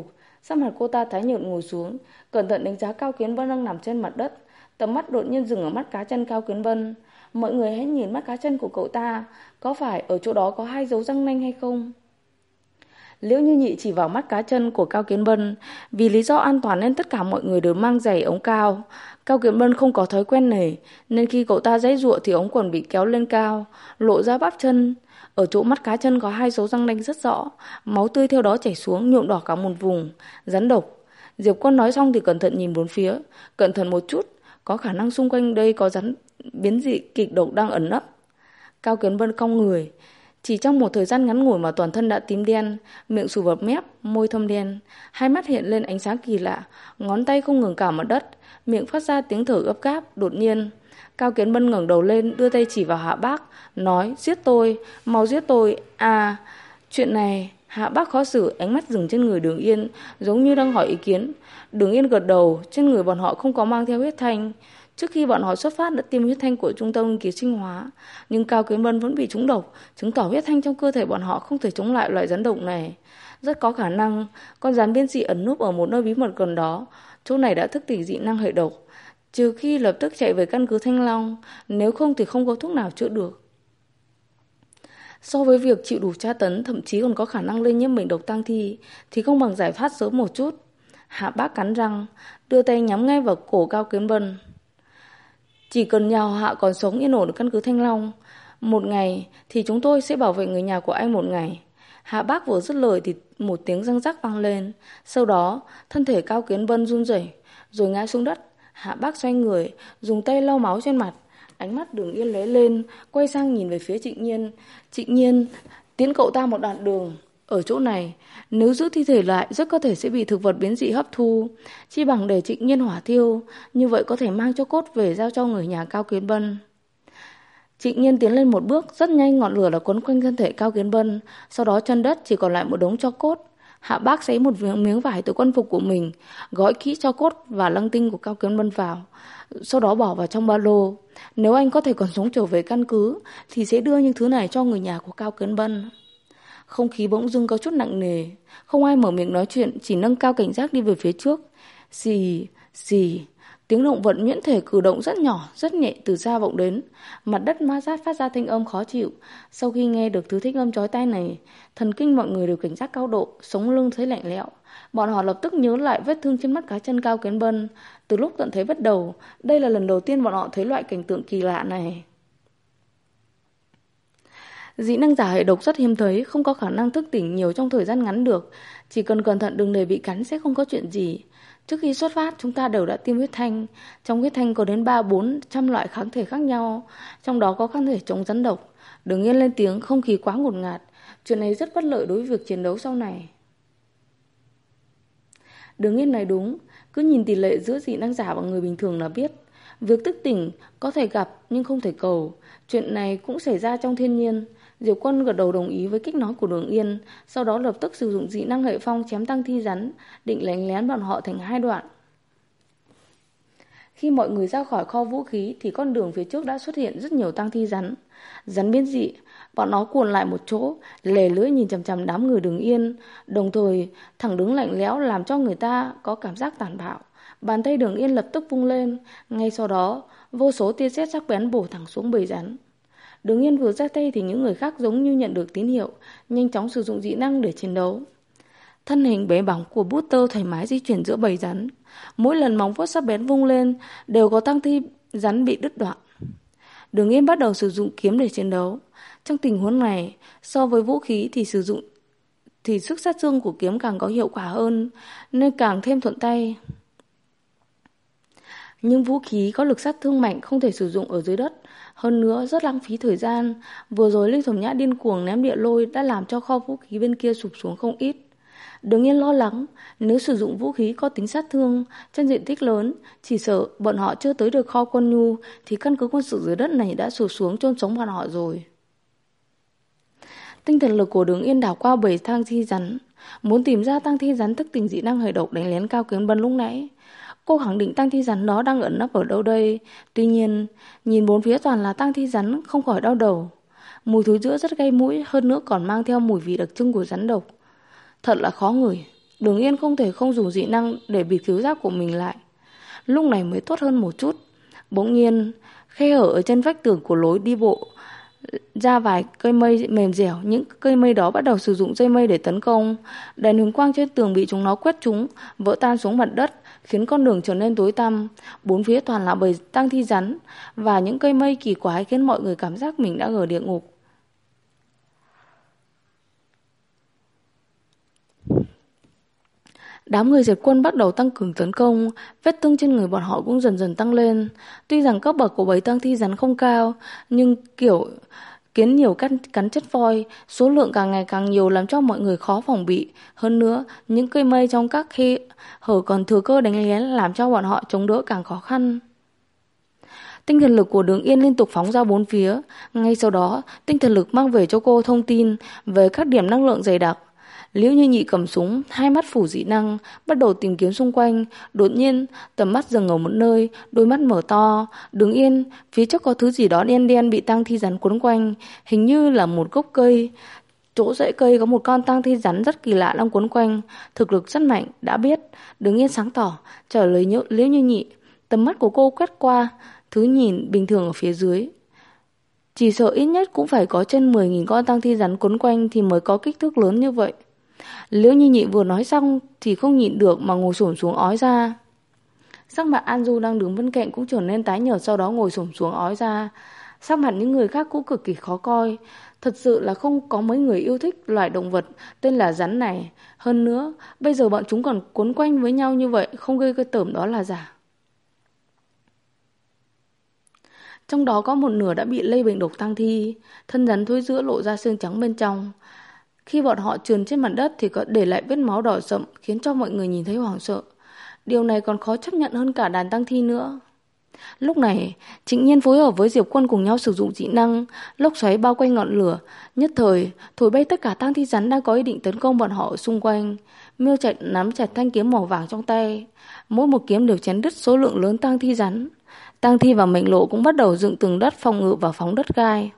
Sắc mặt cô ta tái nhợt ngồi xuống, cẩn thận đánh giá Cao Kiến Vân đang nằm trên mặt đất. Tầm mắt đột nhiên dừng ở mắt cá chân Cao Kiến Vân. Mọi người hãy nhìn mắt cá chân của cậu ta, có phải ở chỗ đó có 2 dấu răng nanh hay không? Liễu Như Nhị chỉ vào mắt cá chân của Cao Kiến Bân. Vì lý do an toàn nên tất cả mọi người đều mang giày ống cao. Cao Kiến Bân không có thói quen này, nên khi cậu ta giãy giụa thì ống quần bị kéo lên cao, lộ ra bắp chân. Ở chỗ mắt cá chân có 2 dấu răng nanh rất rõ, máu tươi theo đó chảy xuống nhuộm đỏ cả một vùng. Rắn độc. Diệp Quân nói xong thì cẩn thận nhìn bốn phía, cẩn thận một chút, có khả năng xung quanh đây có rắn biến dị kịch độc đang ẩn nấp. Cao Kiến Bân cong người. Chỉ trong một thời gian ngắn ngủi mà toàn thân đã tím đen, miệng sùi bọt mép, môi thâm đen, hai mắt hiện lên ánh sáng kỳ lạ, ngón tay không ngừng cào mặt đất, miệng phát ra tiếng thở gấp gáp. Đột nhiên, Cao Kiến Bân ngẩng đầu lên, đưa tay chỉ vào Hạ Bác, nói: "Giết tôi, mau giết tôi." "À, chuyện này." Hạ Bác khó xử, ánh mắt dừng trên người Đường Yên, giống như đang hỏi ý kiến. Đường Yên gật đầu. Trên người bọn họ không có mang theo huyết thanh. Trước khi bọn họ xuất phát đã tiêm huyết thanh của trung tâm nghiên cứu sinh hóa, nhưng Cao Kiến Bân vẫn bị trúng độc, chứng tỏ huyết thanh trong cơ thể bọn họ không thể chống lại loại rắn độc này. Rất có khả năng con rắn biến dị ẩn núp ở một nơi bí mật gần đó, chỗ này đã thức tỉnh dị năng hệ độc, trừ khi lập tức chạy về căn cứ Thanh Long, nếu không thì không có thuốc nào chữa được. So với việc chịu đủ tra tấn, thậm chí còn có khả năng lây nhiễm bệnh độc tang thi, thì không bằng giải thoát sớm một chút. Hạ Bác cắn răng, đưa tay nhắm ngay vào cổ Cao Kiến Bân. Chỉ cần nhà Hạ còn sống yên ổn ở căn cứ Thanh Long, một ngày thì chúng tôi sẽ bảo vệ người nhà của anh một ngày. Hạ Bác vừa dứt lời thì một tiếng răng rắc vang lên. Sau đó, thân thể Cao Kiến Bân run rẩy, rồi ngã xuống đất. Hạ Bác xoay người, dùng tay lau máu trên mặt. Ánh mắt Đường Yên lóe lên, quay sang nhìn về phía Trịnh Nhiên. Trịnh Nhiên, tiến cậu ta một đoạn đường. Ở chỗ này, nếu giữ thi thể lại rất có thể sẽ bị thực vật biến dị hấp thu. Chi bằng để Trịnh Nhiên hỏa thiêu, như vậy có thể mang cho cốt về giao cho người nhà Cao Kiến Bân. Trịnh Nhiên tiến lên một bước, rất nhanh ngọn lửa đã quấn quanh thân thể Cao Kiến Bân. Sau đó chân đất chỉ còn lại một đống tro cốt. Hạ Bác xé một miếng vải từ quân phục của mình, gói kỹ tro cốt và lăng tinh của Cao Kiến Bân vào, sau đó bỏ vào trong ba lô. Nếu anh có thể còn sống trở về căn cứ thì sẽ đưa những thứ này cho người nhà của Cao Kiến Bân. Không khí bỗng dưng có chút nặng nề, không ai mở miệng nói chuyện, chỉ nâng cao cảnh giác đi về phía trước. Xì, xì, tiếng động vật nhuyễn thể cử động rất nhỏ, rất nhẹ từ xa vọng đến. Mặt đất ma sát phát ra thanh âm khó chịu. Sau khi nghe được thứ thanh âm chói tai này, thần kinh mọi người đều cảnh giác cao độ, sống lưng thấy lạnh lẽo. Bọn họ lập tức nhớ lại vết thương trên mắt cá chân Cao Kiến Bân. Từ lúc tận thấy bắt đầu, đây là lần đầu tiên bọn họ thấy loại cảnh tượng kỳ lạ này. Dị năng giả hệ độc rất hiếm thấy, không có khả năng thức tỉnh nhiều trong thời gian ngắn được. Chỉ cần cẩn thận đừng để bị cắn sẽ không có chuyện gì. Trước khi xuất phát chúng ta đều đã tiêm huyết thanh. Trong huyết thanh có đến 300-400 loại kháng thể khác nhau, trong đó có kháng thể chống rắn độc. Đường Yên lên tiếng, không khí quá ngột ngạt. Chuyện này rất bất lợi đối với việc chiến đấu sau này. Đường Yên nói đúng, cứ nhìn tỷ lệ giữa dị năng giả và người bình thường là biết. Việc thức tỉnh có thể gặp nhưng không thể cầu. Chuyện này cũng xảy ra trong thiên nhiên. Diệp Quân gật đầu đồng ý với cách nói của Đường Yên, sau đó lập tức sử dụng dị năng hệ phong chém tăng thi rắn, định đánh lén bọn họ thành 2 đoạn. Khi mọi người ra khỏi kho vũ khí thì con đường phía trước đã xuất hiện rất nhiều tăng thi rắn. Rắn biến dị, bọn nó cuộn lại một chỗ, lè lưỡi nhìn chằm chằm đám người Đường Yên, đồng thời thẳng đứng lạnh lẽo làm cho người ta có cảm giác tàn bạo. Bàn tay Đường Yên lập tức vung lên, ngay sau đó vô số tia sét sắc bén bổ thẳng xuống bầy rắn. Đường Yên vừa ra tay thì những người khác giống như nhận được tín hiệu, nhanh chóng sử dụng dị năng để chiến đấu. Thân hình bé bỏng của Butter thoải mái di chuyển giữa bầy rắn. Mỗi lần móng vuốt sắc bén vung lên đều có tăng thi rắn bị đứt đoạn. Đường Yên bắt đầu sử dụng kiếm để chiến đấu. Trong tình huống này, so với vũ khí thì sức sát thương của kiếm càng có hiệu quả hơn, nên càng thêm thuận tay. Nhưng vũ khí có lực sát thương mạnh không thể sử dụng ở dưới đất, hơn nữa rất lãng phí thời gian. Vừa rồi Linh Thẩm Nhã điên cuồng ném địa lôi đã làm cho kho vũ khí bên kia sụp xuống không ít. Đường Yên lo lắng, nếu sử dụng vũ khí có tính sát thương trên diện tích lớn, chỉ sợ bọn họ chưa tới được kho quân nhu thì căn cứ quân sự dưới đất này đã sụp xuống chôn sống bọn họ rồi. Tinh thần lực của Đường Yên đảo qua bầy tang thi rắn, muốn tìm ra tang thi rắn thức tỉnh dị năng hệ độc đánh lén Cao Kiến Bân lúc nãy. Cô khẳng định tang thi rắn đó đang ẩn nấp ở đâu đây. Tuy nhiên, nhìn bốn phía toàn là tang thi rắn, không khỏi đau đầu. Mùi thối rữa rất gây mũi, hơn nữa còn mang theo mùi vị đặc trưng của rắn độc. Thật là khó ngửi. Đường Yên không thể không dùng dị năng để bịt khứu giác của mình lại. Lúc này mới tốt hơn một chút. Bỗng nhiên, khe hở ở trên vách tường của lối đi bộ ra vài cây mây mềm dẻo. Những cây mây đó bắt đầu sử dụng dây mây để tấn công. Đèn huỳnh quang trên tường bị chúng nó quét trúng, vỡ tan xuống mặt đất, khiến con đường trở nên tối tăm. Bốn phía toàn là bầy tang thi rắn và những cây mây kỳ quái, khiến mọi người cảm giác mình đã ở địa ngục. Đám người diệt quân bắt đầu tăng cường tấn công, vết thương trên người bọn họ cũng dần dần tăng lên. Tuy rằng cấp bậc của bầy tang thi rắn không cao, nhưng kiểu kiến nhiều cắn chết voi, số lượng càng ngày càng nhiều làm cho mọi người khó phòng bị. Hơn nữa, những cây mây trong các khe hở còn thừa cơ đánh lén làm cho bọn họ chống đỡ càng khó khăn. Tinh thần lực của Đường Yên liên tục phóng ra bốn phía. Ngay sau đó, tinh thần lực mang về cho cô thông tin về các điểm năng lượng dày đặc. Liễu Như Nhị cầm súng, hai mắt phủ dị năng, bắt đầu tìm kiếm xung quanh. Đột nhiên, tầm mắt dừng ở một nơi, đôi mắt mở to. Đường Yên, phía trước có thứ gì đó đen đen bị tang thi rắn quấn quanh, hình như là một gốc cây. Chỗ rễ cây có một con tang thi rắn rất kỳ lạ đang quấn quanh, thực lực rất mạnh, đã biết. Đường Yên sáng tỏ, trả lời Liễu Như Nhị. Tầm mắt của cô quét qua thứ nhìn bình thường ở phía dưới. Chỉ sợ ít nhất cũng phải có trên 10.000 con tang thi rắn quấn quanh thì mới có kích thước lớn như vậy. Liễu Như Nhị vừa nói xong thì không nhịn được mà ngồi xổm xuống ói ra. Sắc mặt An Du đang đứng bên cạnh cũng trở nên tái nhợt, sau đó ngồi xổm xuống ói ra. Sắc mặt những người khác cũng cực kỳ khó coi. Thật sự là không có mấy người yêu thích loài động vật tên là rắn này. Hơn nữa, bây giờ bọn chúng còn quấn quanh với nhau như vậy, không gây cái tởm đó là giả. Trong đó có một nửa đã bị lây bệnh độc tang thi, thân rắn thối rữa lộ ra xương trắng bên trong. Khi bọn họ trườn trên mặt đất thì có để lại vết máu đỏ sậm, khiến cho mọi người nhìn thấy hoảng sợ. Điều này còn khó chấp nhận hơn cả đàn tang thi nữa. Lúc này, Trịnh Nhiên phối hợp với Diệp Quân cùng nhau sử dụng dị năng, lốc xoáy bao quanh ngọn lửa, nhất thời thổi bay tất cả tang thi rắn đang có ý định tấn công bọn họ ở xung quanh. Miêu Trạch nắm chặt thanh kiếm màu vàng trong tay, mỗi một kiếm đều chém đứt số lượng lớn tang thi rắn. Tang thi và mệnh lộ cũng bắt đầu dựng tường đất phòng ngự và phóng đất gai.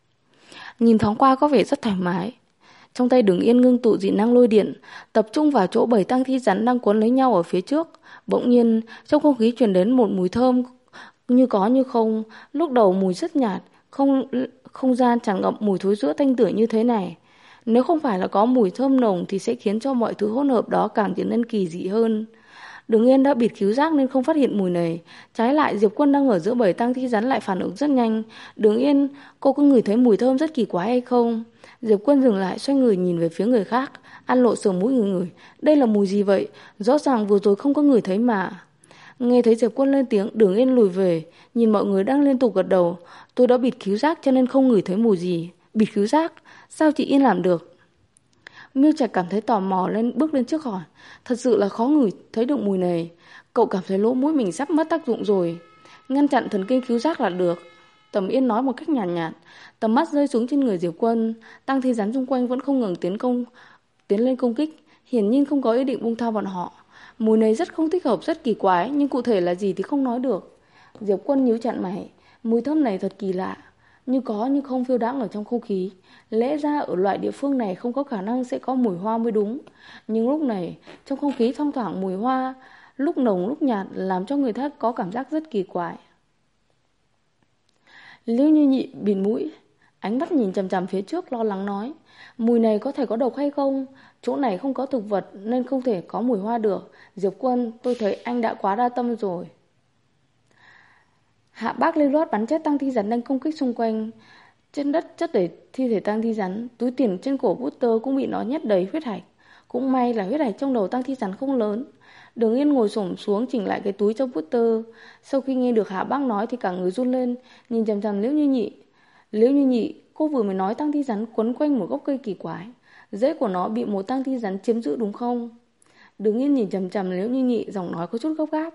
Nhìn thoáng qua có vẻ rất thoải mái. Trong tay Đường Yên ngưng tụ dị năng lôi điện, tập trung vào chỗ 7 tang thi rắn đang quấn lấy nhau ở phía trước. Bỗng nhiên, trong không khí truyền đến một mùi thơm như có như không. Lúc đầu mùi rất nhạt, không gian tràn ngập mùi thối rữa tanh tưởi như thế này. Nếu không phải là có mùi thơm nồng thì sẽ khiến cho mọi thứ hỗn hợp đó càng trở nên kỳ dị hơn. Đường Yên đã bịt khứu giác nên không phát hiện mùi này. Trái lại, Diệp Quân đang ở giữa bầy tang thi rắn lại phản ứng rất nhanh. Đường Yên, cô có ngửi thấy mùi thơm rất kỳ quái hay không? Diệp Quân dừng lại, xoay người nhìn về phía người khác. An Lộ sờ mũi ngửi. Đây là mùi gì vậy? Rõ ràng vừa rồi không có ngửi thấy mà. Nghe thấy Diệp Quân lên tiếng, Đường Yên lùi về, nhìn mọi người đang liên tục gật đầu. Tôi đã bịt khứu giác cho nên không ngửi thấy mùi gì. Bịt khứu giác? Sao chị Yên làm được? Miêu Trạch cảm thấy tò mò bước lên trước hỏi. Thật sự là khó ngửi thấy được mùi này. Cậu cảm thấy lỗ mũi mình sắp mất tác dụng rồi. Ngăn chặn thần kinh khứu giác là được. Tầm Yên nói một cách nhàn nhạt. Tầm mắt rơi xuống trên người Diệp Quân. Tang thi rắn xung quanh vẫn không ngừng tiến lên công kích. Hiển nhiên không có ý định buông tha bọn họ. Mùi này rất không thích hợp, rất kỳ quái, nhưng cụ thể là gì thì không nói được. Diệp Quân nhíu chặt mày. Mùi thơm này thật kỳ lạ, như có như không phiêu đãng ở trong không khí. Lẽ ra ở loại địa phương này không có khả năng sẽ có mùi hoa mới đúng. Nhưng lúc này, trong không khí thoang thoảng mùi hoa, lúc nồng lúc nhạt, làm cho người ta có cảm giác rất kỳ quái. Liễu Như Nhị bịt mũi, ánh mắt nhìn chằm chằm phía trước, lo lắng nói. Mùi này có thể có độc hay không? Chỗ này không có thực vật nên không thể có mùi hoa được. Diệp Quân, tôi thấy anh đã quá đa tâm rồi. Hạ Bác lưu loát bắn chết tang thi rắn đang công kích xung quanh. Trên đất chất đầy thi thể tang thi rắn, túi tiền trên cổ Butter cũng bị nó nhét đầy huyết hạch. Cũng may là huyết hạch trong đầu tang thi rắn không lớn. Đường Yên ngồi xổm xuống chỉnh lại cái túi cho Butter. Sau khi nghe được Hạ Bác nói thì cả người run lên, nhìn chằm chằm Liễu Như Nhị. Liễu Như Nhị, cô vừa mới nói tang thi rắn quấn quanh một gốc cây kỳ quái. Rễ của nó bị một tang thi rắn chiếm giữ đúng không? Đường Yên nhìn chằm chằm Liễu Như Nhị, giọng nói có chút gấp gáp.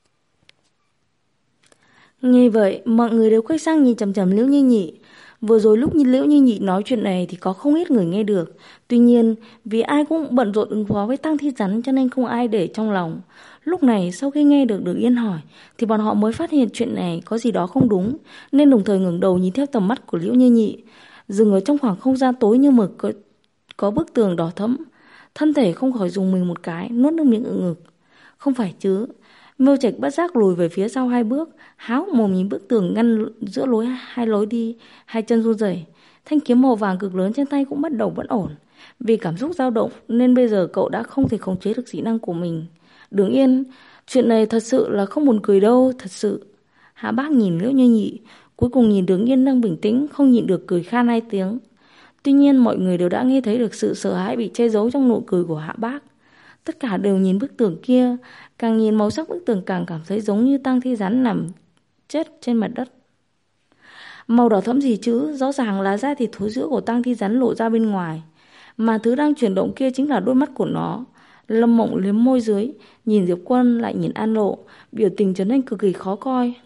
Nghe vậy, mọi người đều quay sang nhìn chằm chằm Liễu Như Nhị. Vừa rồi lúc Liễu Như Nhị nói chuyện này thì có không ít người nghe được. Tuy nhiên, vì ai cũng bận rộn ứng phó với tang thi rắn cho nên không ai để trong lòng. Lúc này, sau khi nghe được Đường Yên hỏi, thì bọn họ mới phát hiện chuyện này có gì đó không đúng, nên đồng thời ngẩng đầu nhìn theo tầm mắt của Liễu Như Nhị. Dừng ở trong khoảng không gian tối như mực có bức tường đỏ thẫm. Thân thể không khỏi dùng mình một cái, nuốt nước miếng ực ngực. Không phải chứ. Miêu Trạch bất giác lùi về phía sau 2 bước, há mồm nhìn bức tường ngăn giữa hai lối đi, hai chân run rẩy. Thanh kiếm màu vàng cực lớn trên tay cũng bắt đầu bất ổn. Vì cảm xúc dao động nên bây giờ cậu đã không thể khống chế được dị năng của mình. Đường Yên, chuyện này thật sự là không buồn cười đâu, thật sự. Hạ Bác nhìn Liễu Như Nhị, cuối cùng nhìn Đường Yên đang bình tĩnh, không nhịn được cười khan 2 tiếng. Tuy nhiên mọi người đều đã nghe thấy được sự sợ hãi bị che giấu trong nụ cười của Hạ Bác. Tất cả đều nhìn bức tường kia, càng nhìn màu sắc bức tường càng cảm thấy giống như tang thi rắn nằm chết trên mặt đất. Màu đỏ thẫm gì chứ, rõ ràng là da thịt thối rữa của tang thi rắn lộ ra bên ngoài. Mà thứ đang chuyển động kia chính là đôi mắt của nó. Lâm Mộng liếm môi dưới, nhìn Diệp Quân lại nhìn An Lộ, biểu tình trở nên cực kỳ khó coi.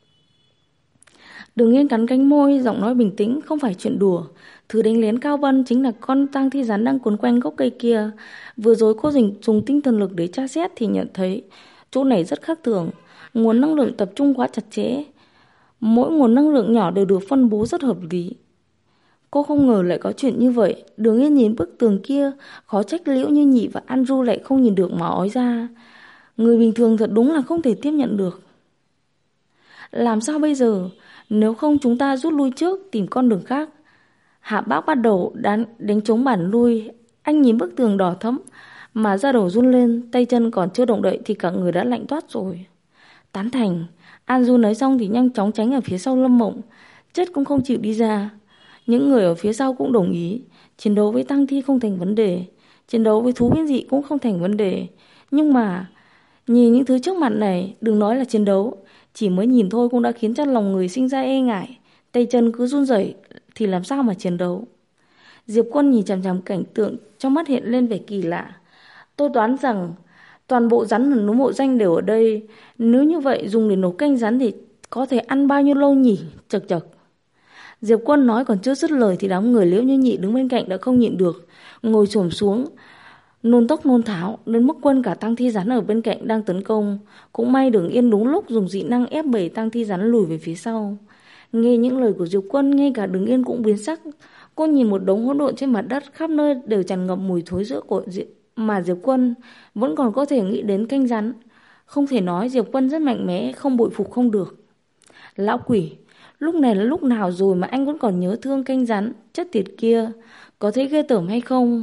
Đường Yên cắn cánh môi, giọng nói bình tĩnh, không phải chuyện đùa. Thứ đánh lén Cao Vân chính là con tang thi rắn đang quấn quanh gốc cây kia. Vừa rồi cô dùng tinh thần lực để tra xét thì nhận thấy chỗ này rất khác thường. Nguồn năng lượng tập trung quá chặt chẽ. Mỗi nguồn năng lượng nhỏ đều được phân bố rất hợp lý. Cô không ngờ lại có chuyện như vậy. Đường Yên nhìn bức tường kia, khó trách Liễu Như Nhị và Andrew lại không nhìn được mà ói ra. Người bình thường thật đúng là không thể tiếp nhận được. Làm sao bây giờ? Nếu không chúng ta rút lui trước, tìm con đường khác. Hạ Bác bắt đầu đánh trống bản lui. Anh nhìn bức tường đỏ thẫm mà da đầu run lên, tay chân còn chưa động đậy thì cả người đã lạnh toát rồi. Tán thành. An Du nói xong thì nhanh chóng tránh ở phía sau Lâm Mộng, chết cũng không chịu đi ra. Những người ở phía sau cũng đồng ý. Chiến đấu với tang thi không thành vấn đề, chiến đấu với thú biến dị cũng không thành vấn đề. Nhưng mà nhìn những thứ trước mặt này, đừng nói là chiến đấu, chỉ mới nhìn thôi cũng đã khiến cho lòng người sinh ra e ngại. Tay chân cứ run rẩy thì làm sao mà chiến đấu. Diệp Quân nhìn chằm chằm cảnh tượng, trong mắt hiện lên vẻ kỳ lạ. Tôi đoán rằng toàn bộ rắn ở núi Mộ Danh đều ở đây. Nếu như vậy dùng để nấu canh rắn thì có thể ăn bao nhiêu lâu nhỉ? Chật chật. Diệp Quân nói còn chưa dứt lời thì đám người Liễu Như Nhị đứng bên cạnh đã không nhịn được, ngồi xổm xuống, nôn tóc nôn tháo, đến mức quên cả tang thi rắn ở bên cạnh đang tấn công. Cũng may Đường Yên đúng lúc dùng dị năng ép bầy tang thi rắn lùi về phía sau. Nghe những lời của Diệp Quân, ngay cả Đường Yên cũng biến sắc. Cô nhìn một đống hỗn độn trên mặt đất, khắp nơi đều tràn ngập mùi thối rữa của mà Diệp Quân vẫn còn có thể nghĩ đến canh rắn. Không thể nói Diệp Quân rất mạnh mẽ, không bội phục không được. Lão quỷ, lúc này là lúc nào rồi mà anh vẫn còn nhớ thương canh rắn, chất thịt kia, có thấy ghê tởm hay không?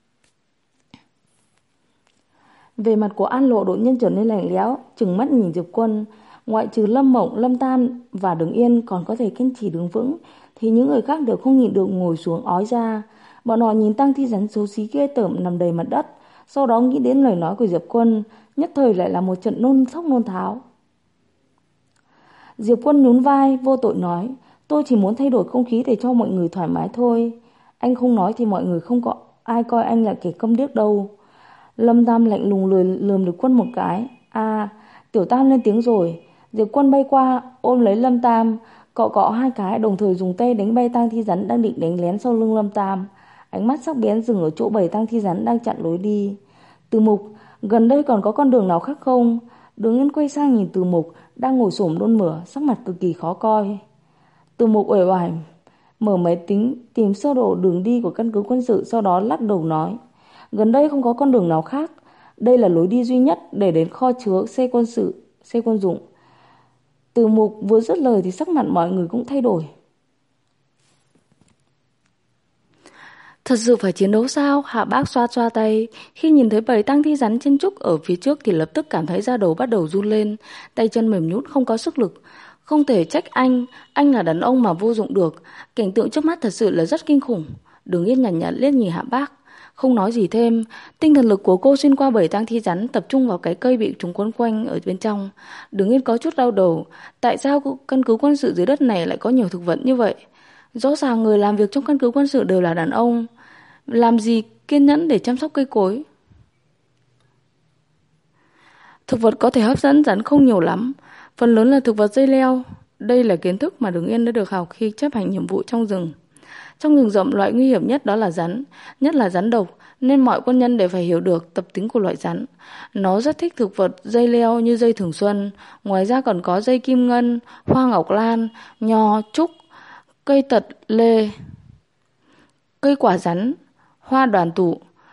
Về mặt của An Lộ đột nhiên trở nên lạnh lẽo, trừng mắt nhìn Diệp Quân. Ngoại trừ Lâm Mộng, Lâm Tam và Đường Yên còn có thể kiên trì đứng vững, thì những người khác đều không nhịn được ngồi xuống ói ra. Bọn họ nhìn tang thi rắn xấu xí ghê tởm nằm đầy mặt đất, sau đó nghĩ đến lời nói của Diệp Quân, nhất thời lại là một trận nôn thốc nôn tháo. Diệp Quân nhún vai, vô tội nói, tôi chỉ muốn thay đổi không khí để cho mọi người thoải mái thôi. Anh không nói thì mọi người không có ai coi anh là kẻ câm điếc đâu. Lâm Tam lạnh lùng lườm Diệp Quân một cái. À, Tiểu Tam lên tiếng rồi. Diệp Quân bay qua, ôm lấy Lâm Tam, cọ cọ 2 cái, đồng thời dùng tay đánh bay tang thi rắn đang định đánh lén sau lưng Lâm Tam. Ánh mắt sắc bén dừng ở chỗ 7 tang thi rắn đang chặn lối đi. Từ Mục, gần đây còn có con đường nào khác không? Đường Yên quay sang nhìn Từ Mục đang ngồi xổm nôn mửa, sắc mặt cực kỳ khó coi. Từ Mục uể oải mở máy tính tìm sơ đồ đường đi của căn cứ quân sự, sau đó lắc đầu nói, gần đây không có con đường nào khác, đây là lối đi duy nhất để đến kho chứa xe quân dụng. Từ Mục vừa dứt lời thì sắc mặt mọi người cũng thay đổi. Thật sự phải chiến đấu sao? Hạ Bác xoa xoa tay. Khi nhìn thấy bầy tang thi rắn trên trúc ở phía trước thì lập tức cảm thấy da đầu bắt đầu run lên, tay chân mềm nhũn không có sức lực. Không thể trách anh là đàn ông mà vô dụng được. Cảnh tượng trước mắt thật sự là rất kinh khủng. Đường Yên nhàn nhạt liếc nhìn Hạ Bác, không nói gì thêm. Tinh thần lực của cô xuyên qua bầy tang thi rắn, tập trung vào cái cây bị chúng quấn quanh ở bên trong. Đường Yên có chút đau đầu. Tại sao căn cứ quân sự dưới đất này lại có nhiều thực vật như vậy? Rõ ràng người làm việc trong căn cứ quân sự đều là đàn ông, làm gì kiên nhẫn để chăm sóc cây cối. Thực vật có thể hấp dẫn rắn không nhiều lắm, phần lớn là thực vật dây leo. Đây là kiến thức mà Đường Yên đã được học khi chấp hành nhiệm vụ trong rừng. Trong rừng rậm, loại nguy hiểm nhất đó là rắn, nhất là rắn độc, nên mọi quân nhân đều phải hiểu được tập tính của loại rắn. Nó rất thích thực vật dây leo như dây thường xuân, ngoài ra còn có dây kim ngân, hoa ngọc lan, nho, trúc, cây tật lê, cây quả rắn, hoa đoàn tụ.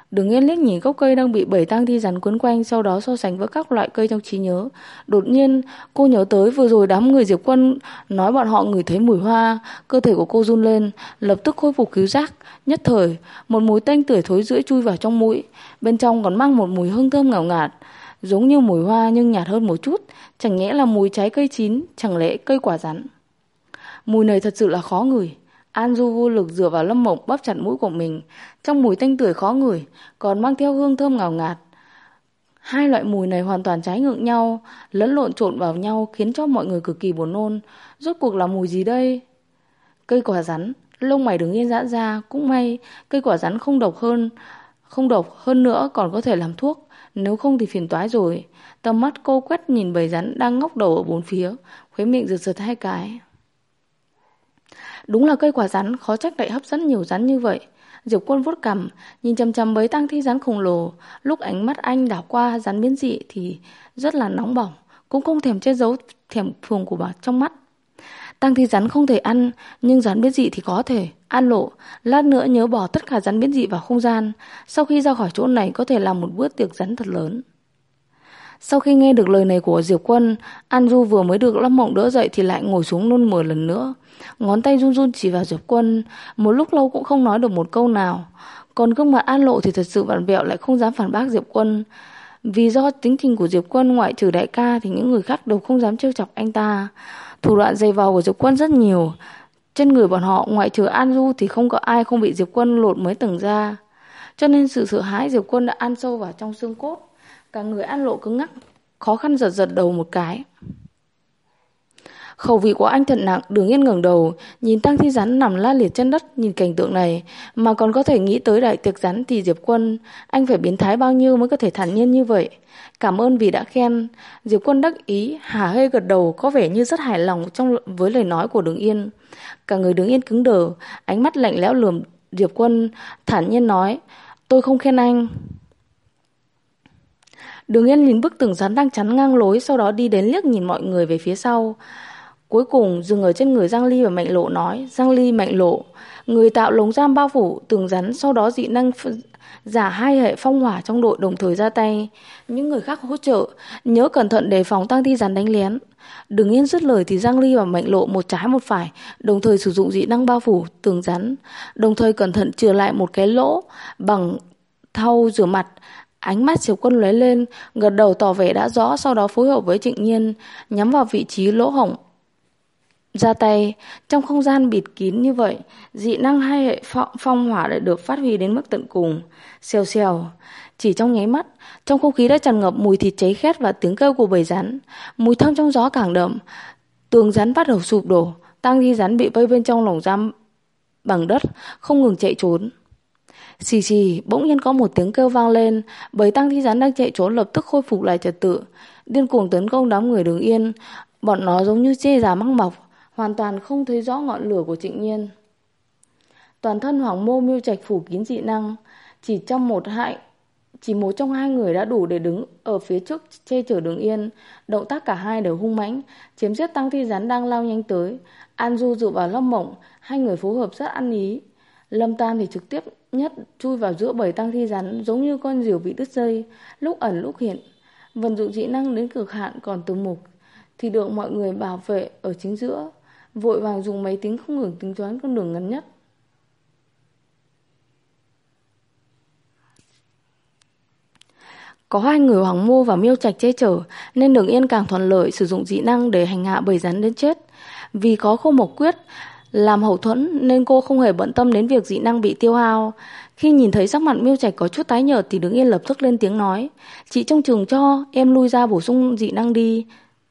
Đường Yên liếc nhìn gốc cây đang bị bầy tang thi rắn quấn quanh, sau đó so sánh với các loại cây trong trí nhớ. Đột nhiên, cô nhớ tới vừa rồi đám người Diệp Quân nói bọn họ ngửi thấy mùi hoa, cơ thể của cô run lên, lập tức khôi phục cứu giác. Nhất thời, một mùi tanh tưởi thối rữa chui vào trong mũi, bên trong còn mang một mùi hương thơm ngào ngạt, giống như mùi hoa nhưng nhạt hơn một chút. Chẳng nhẽ là mùi trái cây chín, chẳng lẽ cây quả rắn? Mùi này thật sự là khó ngửi. An Du vô lực dựa vào Lâm Mộng bóp chặt mũi của mình. Trong mùi tanh tưởi khó ngửi còn mang theo hương thơm ngào ngạt. Hai loại mùi này hoàn toàn trái ngược nhau, lẫn lộn trộn vào nhau khiến cho mọi người cực kỳ buồn nôn. Rốt cuộc là mùi gì đây? Cây quả rắn. Lông mày Đường Yên giãn ra. Cũng may cây quả rắn không độc hơn nữa còn có thể làm thuốc. Nếu không thì phiền toái rồi. Tầm mắt cô quét nhìn bầy rắn đang ngóc đầu ở bốn phía, khóe miệng giật giật hai cái. Đúng là cây quả rắn, khó trách lại hấp dẫn nhiều rắn như vậy. Diệp Quân vuốt cằm, nhìn chằm chằm bấy tang thi rắn khổng lồ. Lúc ánh mắt anh đảo qua rắn biến dị thì rất là nóng bỏng, cũng không thèm che giấu thèm thuồng của bà trong mắt. Tang thi rắn không thể ăn, nhưng rắn biến dị thì có thể. An Lộ, lát nữa nhớ bỏ tất cả rắn biến dị vào không gian. Sau khi ra khỏi chỗ này có thể làm một bữa tiệc rắn thật lớn. Sau khi nghe được lời này của Diệp Quân, An Du vừa mới được Lâm Mộng đỡ dậy thì lại ngồi xuống nôn mửa lần nữa. Ngón tay run run chỉ vào Diệp Quân, một lúc lâu cũng không nói được một câu nào. Còn gương mặt An Lộ thì thật sự vặn vẹo, lại không dám phản bác Diệp Quân. Vì do tính tình của Diệp Quân, ngoại trừ đại ca thì những người khác đều không dám trêu chọc anh ta. Thủ đoạn dày vò của Diệp Quân rất nhiều. Trên người bọn họ, ngoại trừ An Du thì không có ai không bị Diệp Quân lột mấy tầng da. Cho nên sự sợ hãi Diệp Quân đã ăn sâu vào trong xương cốt. Cả người An Lộ cứng ngắc, khó khăn giật giật đầu một cái. Khẩu vị của anh thật nặng. Đường Yên ngẩng đầu, nhìn tang thi rắn nằm la liệt trên đất. Nhìn cảnh tượng này mà còn có thể nghĩ tới đại tiệc rắn thì Diệp Quân, anh phải biến thái bao nhiêu mới có thể thản nhiên như vậy. Cảm ơn vì đã khen. Diệp Quân đắc ý, hả hê gật đầu, có vẻ như rất hài lòng với lời nói của Đường Yên. Cả người Đường Yên cứng đờ, ánh mắt lạnh lẽo lườm Diệp Quân, thản nhiên nói: tôi không khen anh. Đường Yên nhìn bức tường rắn đang chắn ngang lối, sau đó đi đến liếc nhìn mọi người về phía sau. Cuối cùng dừng ở trên người Giang Ly và Mạnh Lộ nói: Giang Ly, Mạnh Lộ, người tạo lồng giam bao phủ tường rắn, sau đó dị năng giả hai hệ phong hỏa trong đội đồng thời ra tay. Những người khác hỗ trợ, nhớ cẩn thận đề phòng tang thi rắn đánh lén. Đường Yên dứt lời thì Giang Ly và Mạnh Lộ một trái một phải đồng thời sử dụng dị năng bao phủ tường rắn, đồng thời cẩn thận chừa lại một cái lỗ bằng thau rửa mặt. Ánh mắt Diệp Quân lóe lên, gật đầu tỏ vẻ đã rõ, sau đó phối hợp với Trịnh Nhiên nhắm vào vị trí lỗ hổng ra tay. Trong không gian bịt kín như vậy, dị năng hai hệ phong hỏa lại được phát huy đến mức tận cùng. Xèo xèo, chỉ trong nháy mắt, trong không khí đã tràn ngập mùi thịt cháy khét và tiếng kêu của bầy rắn. Mùi thơm trong gió càng đậm, tường rắn bắt đầu sụp đổ. Tang thi rắn bị vây bên trong lồng giam bằng đất, không ngừng chạy trốn. Xì xì, bỗng nhiên có một tiếng kêu vang lên, bầy tang thi rắn đang chạy trốn lập tức khôi phục lại trật tự, điên cuồng tấn công đám người Đường Yên. Bọn nó giống như dê già mắc mọc, hoàn toàn không thấy rõ ngọn lửa của Trịnh Nhiên. Toàn thân Hoàng Mô, Mưu Trạch phủ kín dị năng, chỉ một trong hai người đã đủ để đứng ở phía trước che chở Đường Yên. Động tác cả hai đều hung mãnh, chém giết tang thi rắn đang lao nhanh tới. An Du dựa vào Lâm Mộng, hai người phối hợp rất ăn ý. Lâm Tam thì trực tiếp nhất chui vào giữa bầy tang thi rắn, giống như con diều bị đứt dây, lúc ẩn lúc hiện, vận dụng dị năng đến cực hạn. Còn Từ Mục thì được mọi người bảo vệ ở chính giữa, vội vàng dùng máy tính không ngừng tính toán con đường ngắn nhất. Có hai người Hoàng Mô và Miêu Trạch che chở nên Đường Yên càng thuận lợi sử dụng dị năng để hành hạ bầy rắn đến chết. Vì có Khô Mộc Quyết làm hậu thuẫn nên cô không hề bận tâm đến việc dị năng bị tiêu hao. Khi nhìn thấy sắc mặt Miêu Trạch có chút tái nhợt thì Đường Yên lập tức lên tiếng nói: chị trông chừng cho, em lui ra bổ sung dị năng đi.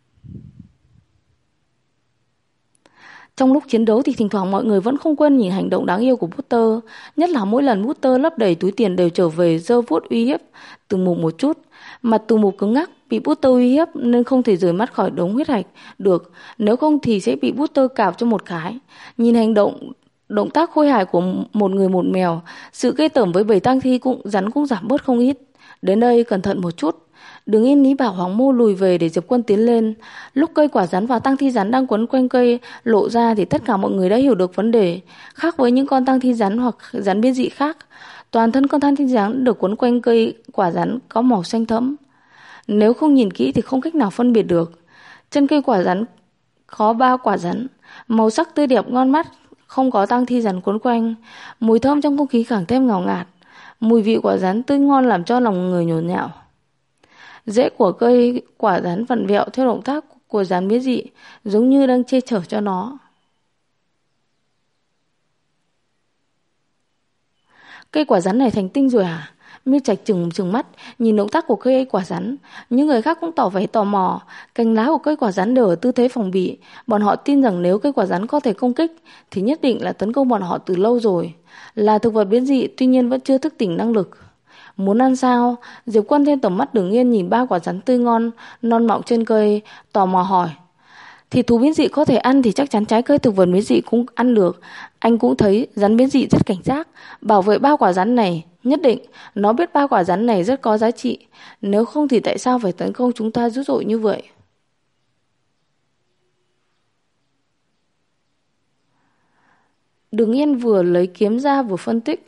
Trong lúc chiến đấu thì thỉnh thoảng mọi người vẫn không quên nhìn hành động đáng yêu của Butter, nhất là mỗi lần Butter lấp đầy túi tiền đều trở về giơ vuốt uy hiếp Từ Mục một chút. Mặt Từ Mục cứng ngắc, bị Butter uy hiếp nên không thể rời mắt khỏi đống huyết hạch được, nếu không thì sẽ bị Butter cào cho một cái. Nhìn động tác khôi hài của một người một mèo, sự ghê tởm với bầy tang thi rắn cũng giảm bớt không ít. Đến đây cẩn thận một chút. Đường Yên ý bảo Hoàng Mô lùi về để Diệp Quân tiến lên. Lúc cây quả rắn và tang thi rắn đang quấn quanh cây lộ ra thì tất cả mọi người đã hiểu được vấn đề. Khác với những con tang thi rắn hoặc rắn biến dị khác, Toàn thân con tang thi rắn được quấn quanh cây quả rắn có màu xanh thẫm. Nếu không nhìn kỹ thì không cách nào phân biệt được. Trên cây quả rắn có 3 quả rắn, màu sắc tươi đẹp ngon mắt, không có tang thi rắn quấn quanh. Mùi thơm trong không khí càng thêm ngào ngạt. Mùi vị quả rắn tươi ngon làm cho lòng người nhổn nhạo. Rễ của cây quả rắn vặn vẹo theo động tác của rắn biến dị, giống như đang che chở cho nó. Cây quả rắn này thành tinh rồi à? Miêu Trạch trừng mắt nhìn động tác của cây quả rắn. Những người khác cũng tỏ vẻ tò mò. Cành lá của cây quả rắn đều ở tư thế phòng bị. Bọn họ tin rằng nếu cây quả rắn có thể công kích thì nhất định là tấn công bọn họ từ lâu rồi. Là thực vật biến dị, tuy nhiên vẫn chưa thức tỉnh năng lực. Muốn ăn sao? Diệp Quân thêm tầm mắt Đường Yên nhìn 3 quả rắn tươi ngon non mọng trên cây, tò mò hỏi. Thịt thú biến dị có thể ăn thì chắc chắn trái cây thực vật biến dị cũng ăn được. Anh cũng thấy rắn biến dị rất cảnh giác, bảo vệ 3 quả rắn này. Nhất định nó biết 3 quả rắn này rất có giá trị. Nếu không thì tại sao phải tấn công chúng ta dữ dội như vậy? Đường Yên vừa lấy kiếm ra vừa phân tích.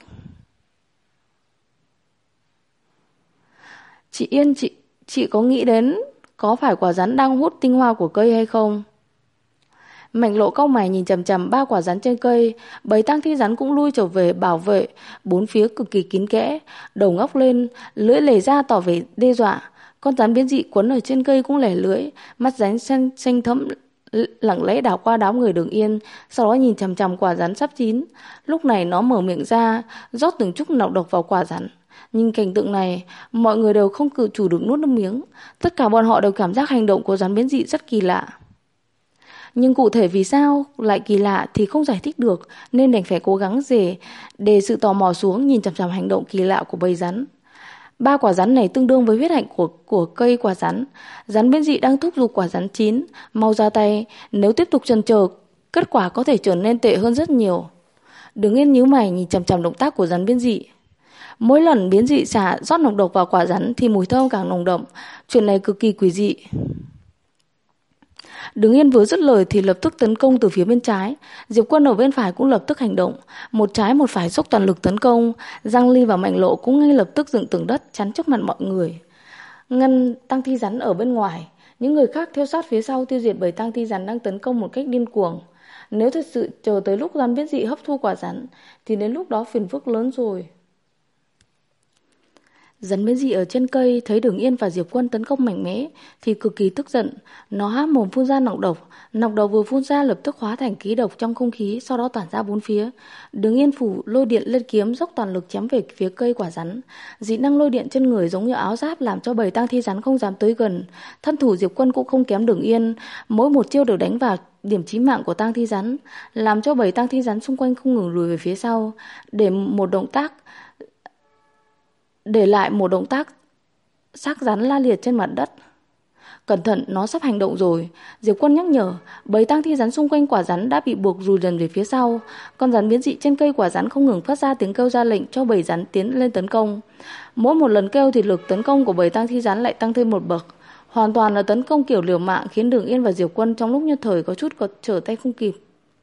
Chị Yên, chị có nghĩ đến có phải quả rắn đang hút tinh hoa của cây hay không? Mạnh Lộ cau mày nhìn chằm chằm 3 quả rắn trên cây. Bầy tang thi rắn cũng lui trở về bảo vệ bốn phía cực kỳ kín kẽ, đầu ngóc lên, lưỡi lề ra tỏ vẻ đe dọa. Con rắn biến dị quấn ở trên cây cũng lẻ lưỡi, mắt rắn xanh thẫm lặng lẽ đảo qua đám người Đường Yên, sau đó nhìn chằm chằm quả rắn sắp chín. Lúc này nó mở miệng ra, rót từng chút nọc độc vào quả rắn. Nhìn cảnh tượng này, mọi người đều không tự chủ được nuốt nước miếng. Tất cả bọn họ đều cảm giác hành động của rắn biến dị rất kỳ lạ. Nhưng cụ thể vì sao lại kỳ lạ thì không giải thích được, nên đành phải cố gắng để sự tò mò xuống nhìn chằm chằm hành động kỳ lạ của bầy rắn. 3 quả rắn này tương đương với huyết hạnh của cây quả rắn. Rắn biến dị đang thúc giục quả rắn chín mau ra tay, nếu tiếp tục chần chờ, kết quả có thể trở nên tệ hơn rất nhiều. Đường Yên nhíu mày nhìn chằm chằm động tác của rắn biến dị. Mỗi lần biến dị xả rót nọc độc vào quả rắn thì mùi thơm càng nồng đậm, chuyện này cực kỳ quỷ dị. Đường Yên vừa dứt lời thì lập tức tấn công từ phía bên trái. Diệp Quân ở bên phải cũng lập tức hành động, một trái một phải dốc toàn lực tấn công. Giang Ly và Mạnh Lộ cũng ngay lập tức dựng tường đất chắn trước mặt mọi người, ngăn tang thi rắn ở bên ngoài. Những người khác theo sát phía sau tiêu diệt bầy tang thi rắn đang tấn công một cách điên cuồng. Nếu thật sự chờ tới lúc rắn biến dị hấp thu quả rắn thì đến lúc đó phiền phức lớn rồi. Rắn biến dị ở trên cây thấy Đường Yên và Diệp Quân tấn công mạnh mẽ thì cực kỳ tức giận. Nó há mồm phun ra nọc độc vừa phun ra lập tức hóa thành khí độc trong không khí, sau đó tản ra bốn phía. Đường Yên phủ lôi điện lên kiếm, dốc toàn lực chém về phía cây quả rắn. Dị năng lôi điện trên người giống như áo giáp làm cho bầy tang thi rắn không dám tới gần. Thân thủ Diệp Quân cũng không kém Đường Yên, mỗi một chiêu đều đánh vào điểm chí mạng của tang thi rắn, làm cho bầy tang thi rắn xung quanh không ngừng lùi về phía sau, để lại một động tác xác rắn la liệt trên mặt đất. Cẩn thận, nó sắp hành động rồi. Diệp Quân nhắc nhở. Bầy tang thi rắn xung quanh quả rắn đã bị buộc lùi dần về phía sau. Con rắn biến dị trên cây quả rắn không ngừng phát ra tiếng kêu ra lệnh cho bầy rắn tiến lên tấn công. Mỗi một lần kêu thì lực tấn công của bầy tang thi rắn lại tăng thêm một bậc. Hoàn toàn là tấn công kiểu liều mạng, khiến Đường Yên và Diệp Quân trong lúc nhất thời có chút trở tay không kịp.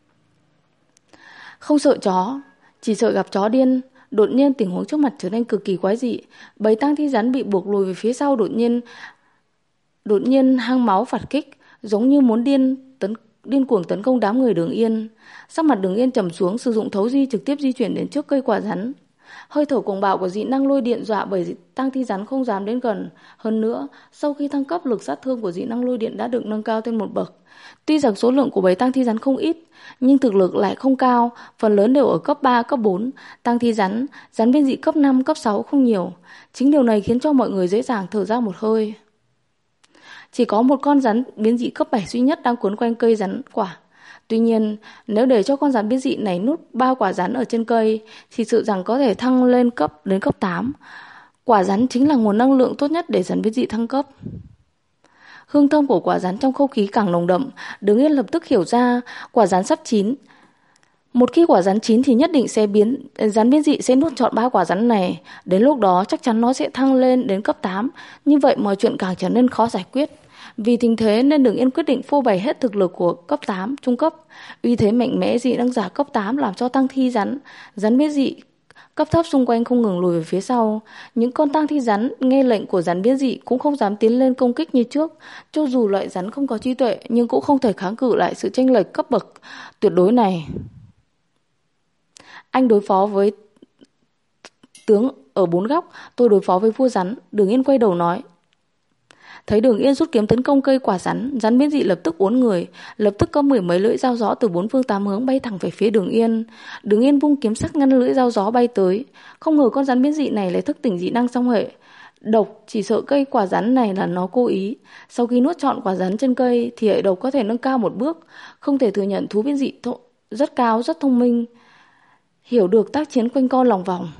Không sợ chó, chỉ sợ gặp chó điên. Đột nhiên tình huống trước mặt trở nên cực kỳ quái dị. Bầy tang thi rắn bị buộc lùi về phía sau, đột nhiên hăng máu phản kích, giống như muốn điên cuồng tấn công đám người Đường Yên. Sắc mặt Đường Yên trầm xuống, sử dụng thấu di trực tiếp di chuyển đến trước cây quả rắn. Hơi thở cuồng bạo của dị năng lôi điện dọa bầy tang thi rắn không dám đến gần. Hơn nữa, sau khi thăng cấp, lực sát thương của dị năng lôi điện đã được nâng cao thêm một bậc. Tuy rằng số lượng của bầy tang thi rắn không ít, nhưng thực lực lại không cao, phần lớn đều ở cấp 3, cấp 4. Tang thi rắn biến dị cấp 5, cấp 6 không nhiều. Chính điều này khiến cho mọi người dễ dàng thở ra một hơi. Chỉ có một con rắn biến dị cấp 7 duy nhất đang quấn quanh cây rắn quả. Tuy nhiên, nếu để cho con rắn biến dị này nuốt 3 quả rắn ở trên cây thì sự rằng có thể thăng lên đến cấp 8. Quả rắn chính là nguồn năng lượng tốt nhất để rắn biến dị thăng cấp. Hương thơm của quả rắn trong không khí càng nồng đậm, Đường Yên lập tức hiểu ra quả rắn sắp chín. Một khi quả rắn chín thì nhất định rắn biến dị sẽ nuốt trọn 3 quả rắn này. Đến lúc đó chắc chắn nó sẽ thăng lên đến cấp 8. Như vậy mọi chuyện càng trở nên khó giải quyết. Vì tình thế nên Đường Yên quyết định phô bày hết thực lực của cấp 8 trung cấp. Uy thế mạnh mẽ dị năng giả cấp 8 làm cho tăng thi rắn biến dị Cấp thấp xung quanh không ngừng lùi về phía sau. Những con tang thi rắn nghe lệnh của rắn biến dị cũng không dám tiến lên công kích như trước. Cho dù loại rắn không có trí tuệ nhưng cũng không thể kháng cự lại sự chênh lệch cấp bậc tuyệt đối này. Anh đối phó với tướng ở 4 góc, tôi đối phó với vua rắn. Đường Yên quay đầu nói. Thấy Đường Yên rút kiếm tấn công cây quả rắn, rắn biến dị lập tức uốn người, lập tức có 10 mấy lưỡi dao gió từ 4 phương 8 hướng bay thẳng về phía Đường Yên. Đường Yên vung kiếm sắc ngăn lưỡi dao gió bay tới. Không ngờ con rắn biến dị này lại thức tỉnh dị năng song hệ. Độc chỉ sợ cây quả rắn này là nó cố ý. Sau khi nuốt trọn quả rắn trên cây thì hệ độc có thể nâng cao một bước. Không thể thừa nhận thú biến dị rất cao, rất thông minh, hiểu được tác chiến quanh co lòng vòng.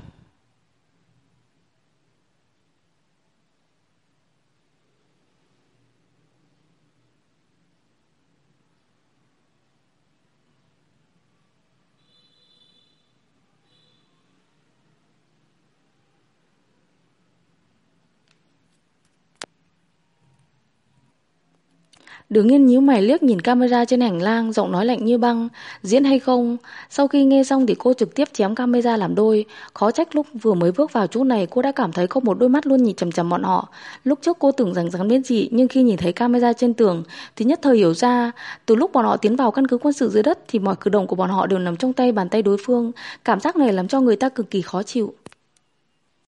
Đường Yên nhíu mày liếc nhìn camera trên hành lang, giọng nói lạnh như băng. Diễn hay không? Sau khi nghe xong thì cô trực tiếp chém camera làm đôi. Khó trách lúc vừa mới bước vào chỗ này cô đã cảm thấy có một đôi mắt luôn nhìn chằm chằm bọn họ. Lúc trước cô tưởng rằng rắn biến dị, nhưng khi nhìn thấy camera trên tường thì nhất thời hiểu ra. Từ lúc bọn họ tiến vào căn cứ quân sự dưới đất thì mọi cử động của bọn họ đều nằm trong tay bàn tay đối phương. Cảm giác này làm cho người ta cực kỳ khó chịu.